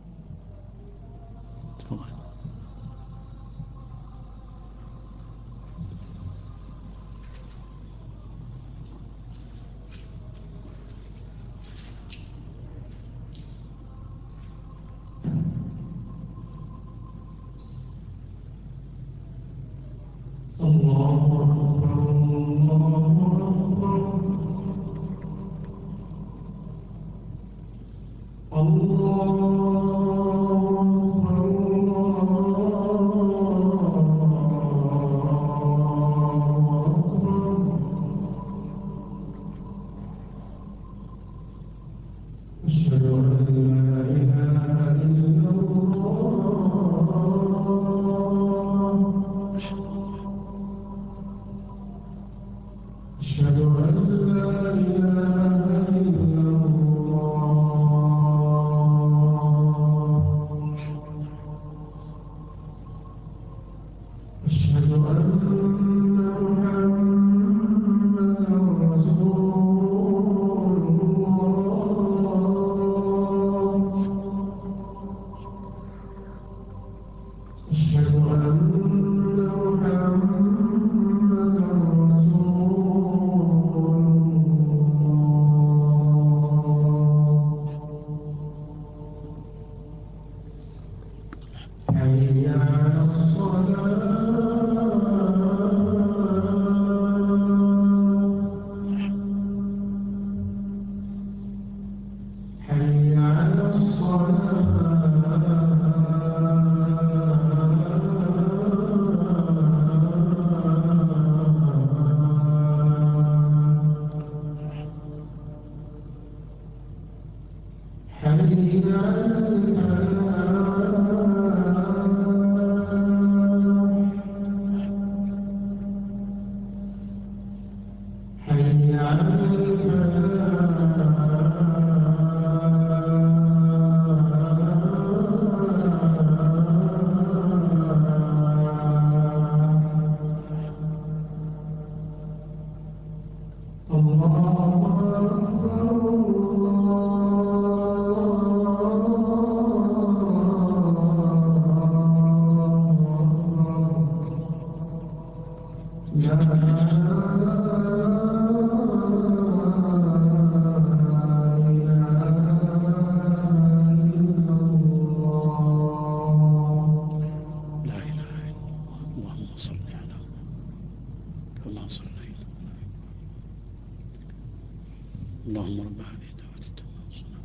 اللهم رب هذه الدعوة التامة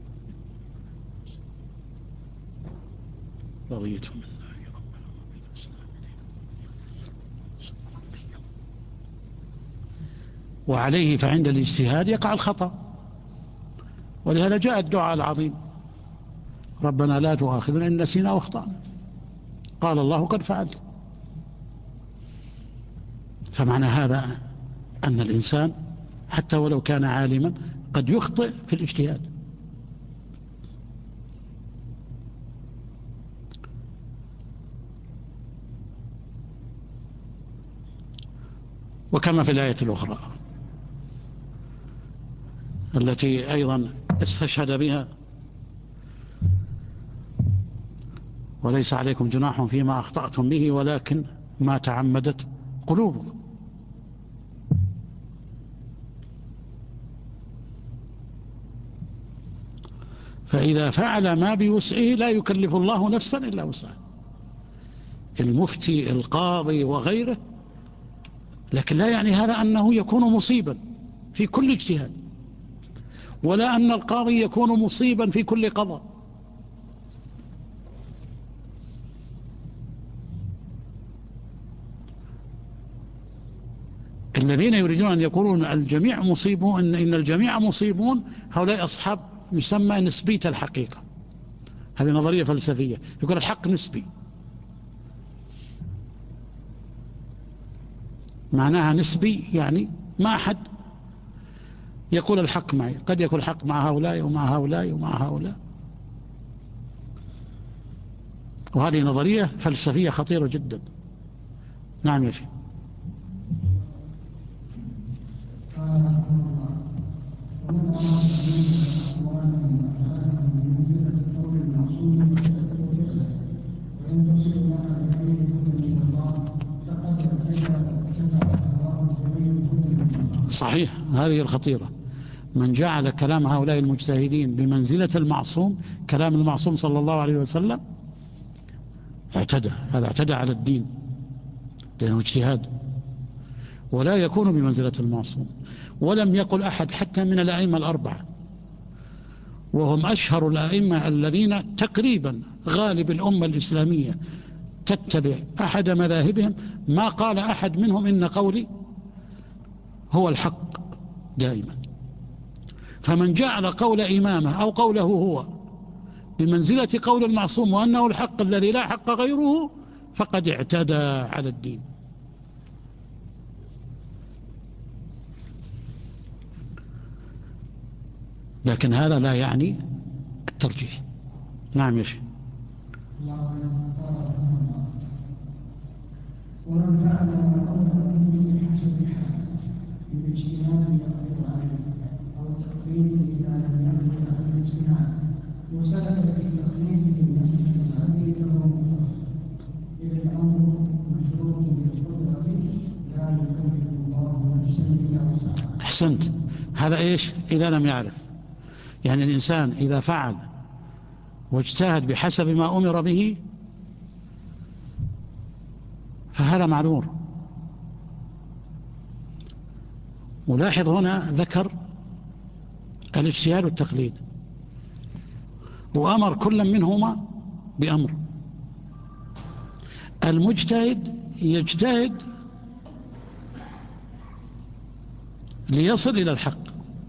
رضيت من الله ربنا وبالإسلام دينا. وعليه فعند الاجتهاد يقع الخطأ، ولهذا جاء الدعاء العظيم ربنا لا تؤاخذنا إن نسينا واخطأنا، قال الله قد فعلت. فمعنى هذا أن الإنسان حتى ولو كان عالما قد يخطئ في الاجتهاد. وكما في الآية الأخرى التي أيضا استشهد بها وليس عليكم جناح فيما أخطأتم به ولكن ما تعمدت قلوبكم. فإذا فعل ما بوسعه لا يكلف الله نفسا إلا وسعها. المفتي القاضي وغيره لكن لا يعني هذا أنه يكون مصيبا في كل اجتهاد، ولا أن القاضي يكون مصيبا في كل قضاء. الذين يريدون أن يقولون الجميع مصيبون، إن الجميع مصيبون، هؤلاء أصحاب يسمى نسبية الحقيقة. هذه نظرية فلسفية، يقول الحق نسبي، معناها نسبي، يعني ما أحد يقول الحق معي، قد يكون الحق مع هؤلاء ومع هؤلاء ومع هؤلاء. وهذه نظرية فلسفية خطيرة جدا. نعم يا شيخ. صحيح، هذه الخطيرة. من جعل كلام هؤلاء المجتهدين بمنزلة المعصوم، كلام المعصوم صلى الله عليه وسلم، اعتدى، هذا اعتدى على الدين، لأنه اجتهاد، ولا يكون بمنزلة المعصوم. ولم يقل أحد حتى من الأئمة الأربعة، وهم أشهر الأئمة الذين تقريبا غالب الأمة الإسلامية تتبع أحد مذاهبهم، ما قال أحد منهم إن قولي هو الحق دائما. فمن جعل قول إمامه أو قوله هو بمنزلة قول المعصوم وأنه الحق الذي لا حق غيره، فقد اعتدى على الدين. لكن هذا لا يعني الترجيح. نعم يا شيخ. ومن فعل ما قوله بحسب حاله بالاجتهاد يقدر عليه او التقليد اذا لم يقدر على الاجتهاد، وسلك في تقليده مسلك العدل فهو مختصر، اذ الامر مشروط بالقدره لا يكلف الله نفسا الا وسعها. احسنت. هذا ايش؟ اذا لم يعرف، يعني الانسان اذا فعل واجتهد بحسب ما امر به فهذا معذور. ولاحظ هنا ذكر الاجتهاد والتقليد، وأمر كل منهما بأمر. المجتهد يجتهد ليصل إلى الحق.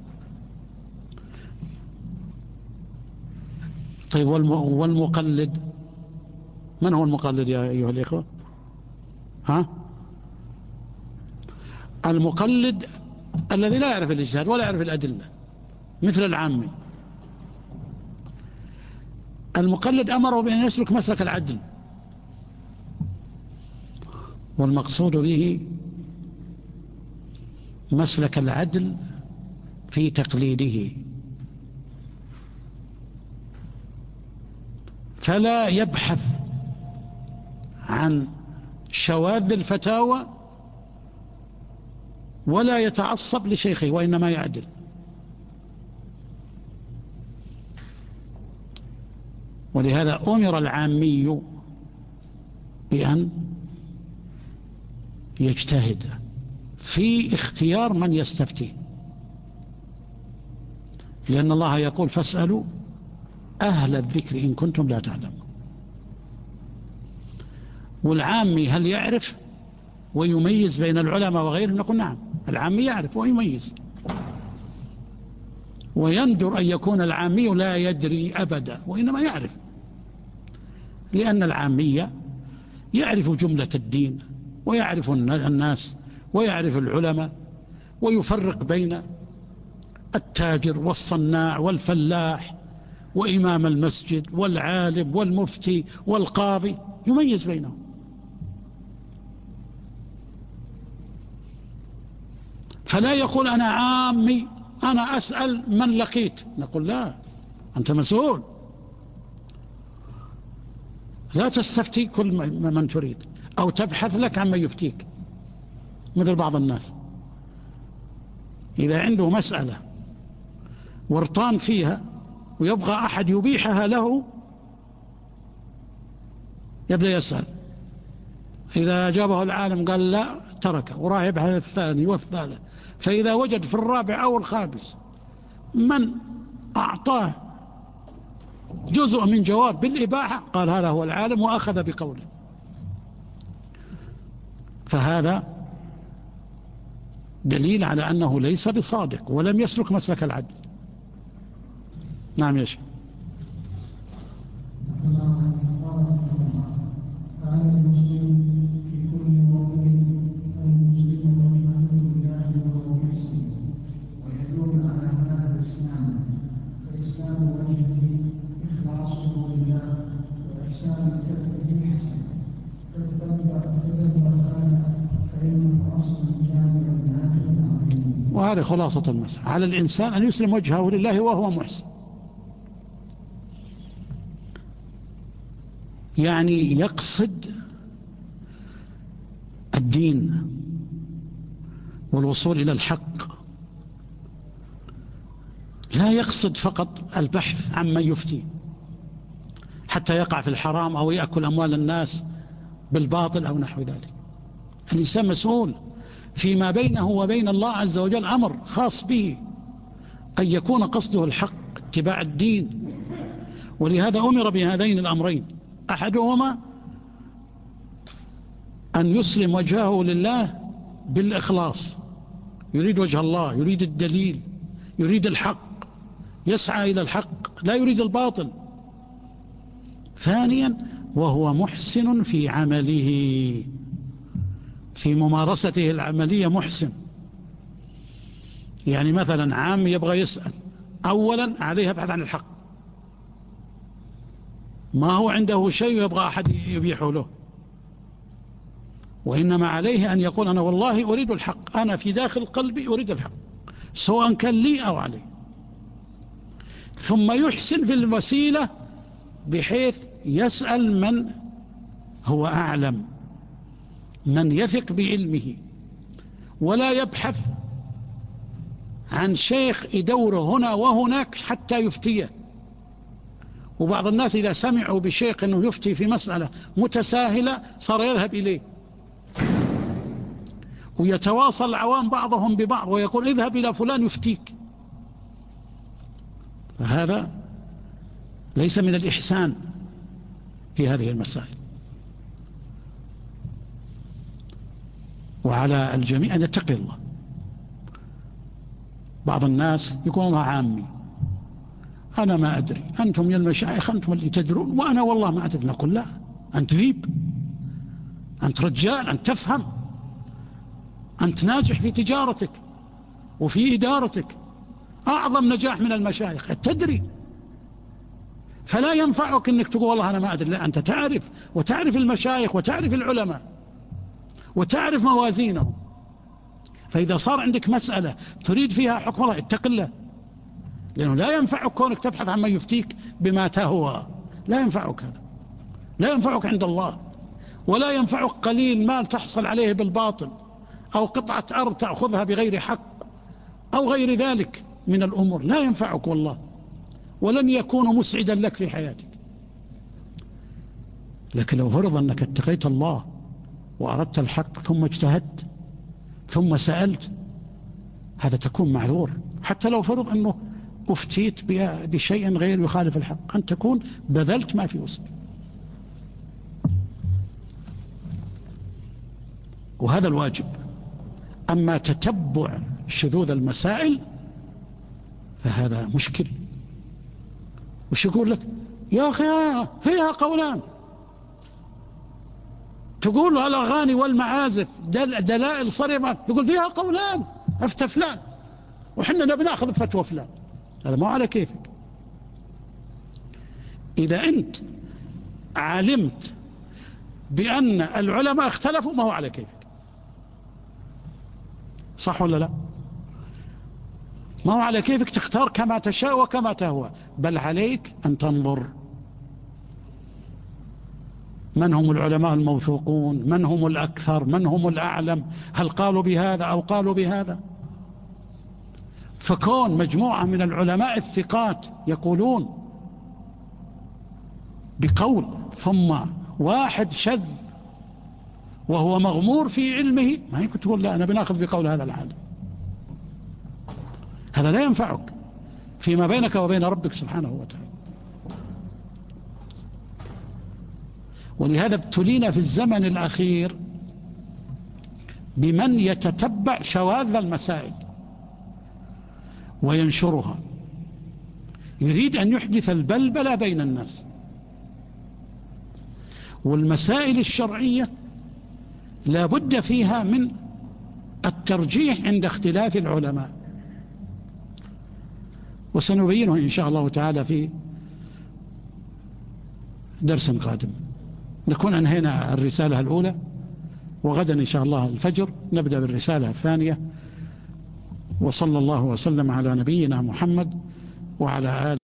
طيب والمقلد، من هو المقلد يا أيها الإخوة؟ المقلد الذي لا يعرف الاجتهاد ولا يعرف الأدلة، مثل العامي. المقلد أمره بأن يسلك مسلك العدل، والمقصود به مسلك العدل في تقليده، فلا يبحث عن شواذ الفتاوى ولا يتعصب لشيخه، وإنما يعدل. ولهذا أمر العامي بأن يجتهد في اختيار من يستفتيه، لأن الله يقول فاسألوا أهل الذكر إن كنتم لا تعلمون. والعامي هل يعرف ويميز بين العلماء وغيرهم؟ نقول نعم، العامي يعرف ويميز. ويندر أن يكون العامي لا يدري أبدا، وإنما يعرف، لأن العامي يعرف جملة الدين ويعرف الناس ويعرف العلماء، ويفرق بين التاجر والصناع والفلاح وإمام المسجد والعالم والمفتي والقاضي، يميز بينهم. فلا يقول أنا عامي أنا أسأل من لقيت، نقول لا، أنت مسؤول، لا تستفتي كل من تريد أو تبحث لك عما يفتيك، مثل بعض الناس إذا عنده مسألة وارطان فيها ويبغى أحد يبيحها له يبدأ يسأل، إذا أجابه العالم قال لا تركه وراح يبحث الثاني والثالث، فإذا وجد في الرابع أو الخامس من أعطاه جزء من جواب بالإباحة قال هذا هو العالم وأخذ بقوله. فهذا دليل على أنه ليس بصادق ولم يسلك مسلك العدل. نعم يا شيخ. وهذا خلاصة المسألة، على الإنسان أن يسلم وجهه لله وهو محسن، يعني يقصد الدين والوصول إلى الحق، لا يقصد فقط البحث عما يفتي حتى يقع في الحرام أو يأكل أموال الناس بالباطل أو نحو ذلك. الإنسان مسؤول فيما بينه وبين الله عز وجل، أمر خاص به أن يكون قصده الحق اتباع الدين. ولهذا أمر بهذين الأمرين، أحدهما أن يسلم وجهه لله بالإخلاص، يريد وجه الله، يريد الدليل، يريد الحق، يسعى إلى الحق، لا يريد الباطل. ثانيا وهو محسن في عمله، في ممارسته العملية محسن. يعني مثلا عام يبغى يسأل، أولا عليه يبحث عن الحق، ما هو عنده شيء يبغى أحد يبيحه له، وإنما عليه أن يقول أنا والله أريد الحق، أنا في داخل قلبي أريد الحق سواء كان لي أو علي. ثم يحسن في الوسيلة بحيث يسأل من هو أعلم، من يثق بعلمه، ولا يبحث عن شيخ يدوره هنا وهناك حتى يفتيه. وبعض الناس إذا سمعوا بشيخ أنه يفتي في مسألة متساهلة صار يذهب إليه، ويتواصل العوام بعضهم ببعض ويقول اذهب إلى فلان يفتيك. فهذا ليس من الإحسان في هذه المسائل. وعلى الجميع أن يتقي الله. بعض الناس يقول الله عامي، أنا ما أدري، أنتم يا المشايخ أنتم اللي تدرون وأنا والله ما أدري. نقول لا، أنت ذيب، أنت رجال، أنت تفهم، أنت ناجح في تجارتك وفي إدارتك، أعظم نجاح من المشايخ، تدري. فلا ينفعك أنك تقول والله أنا ما أدري، لا، أنت تعرف، وتعرف المشايخ وتعرف العلماء وتعرف موازينهم. فإذا صار عندك مسألة تريد فيها حكم الله اتق الله، لأنه لا ينفعك كونك تبحث عن من يفتيك بما تهوى، لا ينفعك هذا، لا ينفعك عند الله، ولا ينفعك قليل مال تحصل عليه بالباطل، أو قطعة أرض تأخذها بغير حق، أو غير ذلك من الأمور، لا ينفعك والله، ولن يكون مسعدا لك في حياتك. لكن لو فرض أنك اتقيت الله وأردت الحق ثم اجتهدت ثم سألت، هذا تكون معذور. حتى لو فرض أنه أفتيت بشيء غير يخالف الحق، أن تكون بذلت ما في وسعك. وهذا الواجب. أما تتبع شذوذ المسائل فهذا مشكل. وش يقول لك يا أخي فيها قولان، تقول له الأغاني والمعازف دلائل صريحة، يقول فيها قولان، افتى فلان وحنا نبي ناخذ فتوى فلان. هذا ما على كيفك. إذا أنت علمت بأن العلماء اختلفوا ما هو على كيفك، صح ولا لا؟ ما هو على كيفك تختار كما تشاء وكما تهوى، بل عليك أن تنظر من هم العلماء الموثوقون، من هم الأكثر، من هم الأعلم، هل قالوا بهذا أو قالوا بهذا. فكون مجموعة من العلماء الثقات يقولون بقول ثم واحد شذ وهو مغمور في علمه، ما يمكن تقول لا أنا بناخذ بقول هذا العالم. هذا لا ينفعك فيما بينك وبين ربك سبحانه وتعالى. ولهذا ابتلينا في الزمن الأخير بمن يتتبع شواذ المسائل وينشرها، يريد أن يحدث البلبلة بين الناس. والمسائل الشرعية لا بد فيها من الترجيح عند اختلاف العلماء، وسنبينه إن شاء الله تعالى في درس قادم. نكون أنهينا الرسالة الأولى، وغدا إن شاء الله الفجر نبدأ بالرسالة الثانية. وصلى الله وسلم على نبينا محمد وعلى آله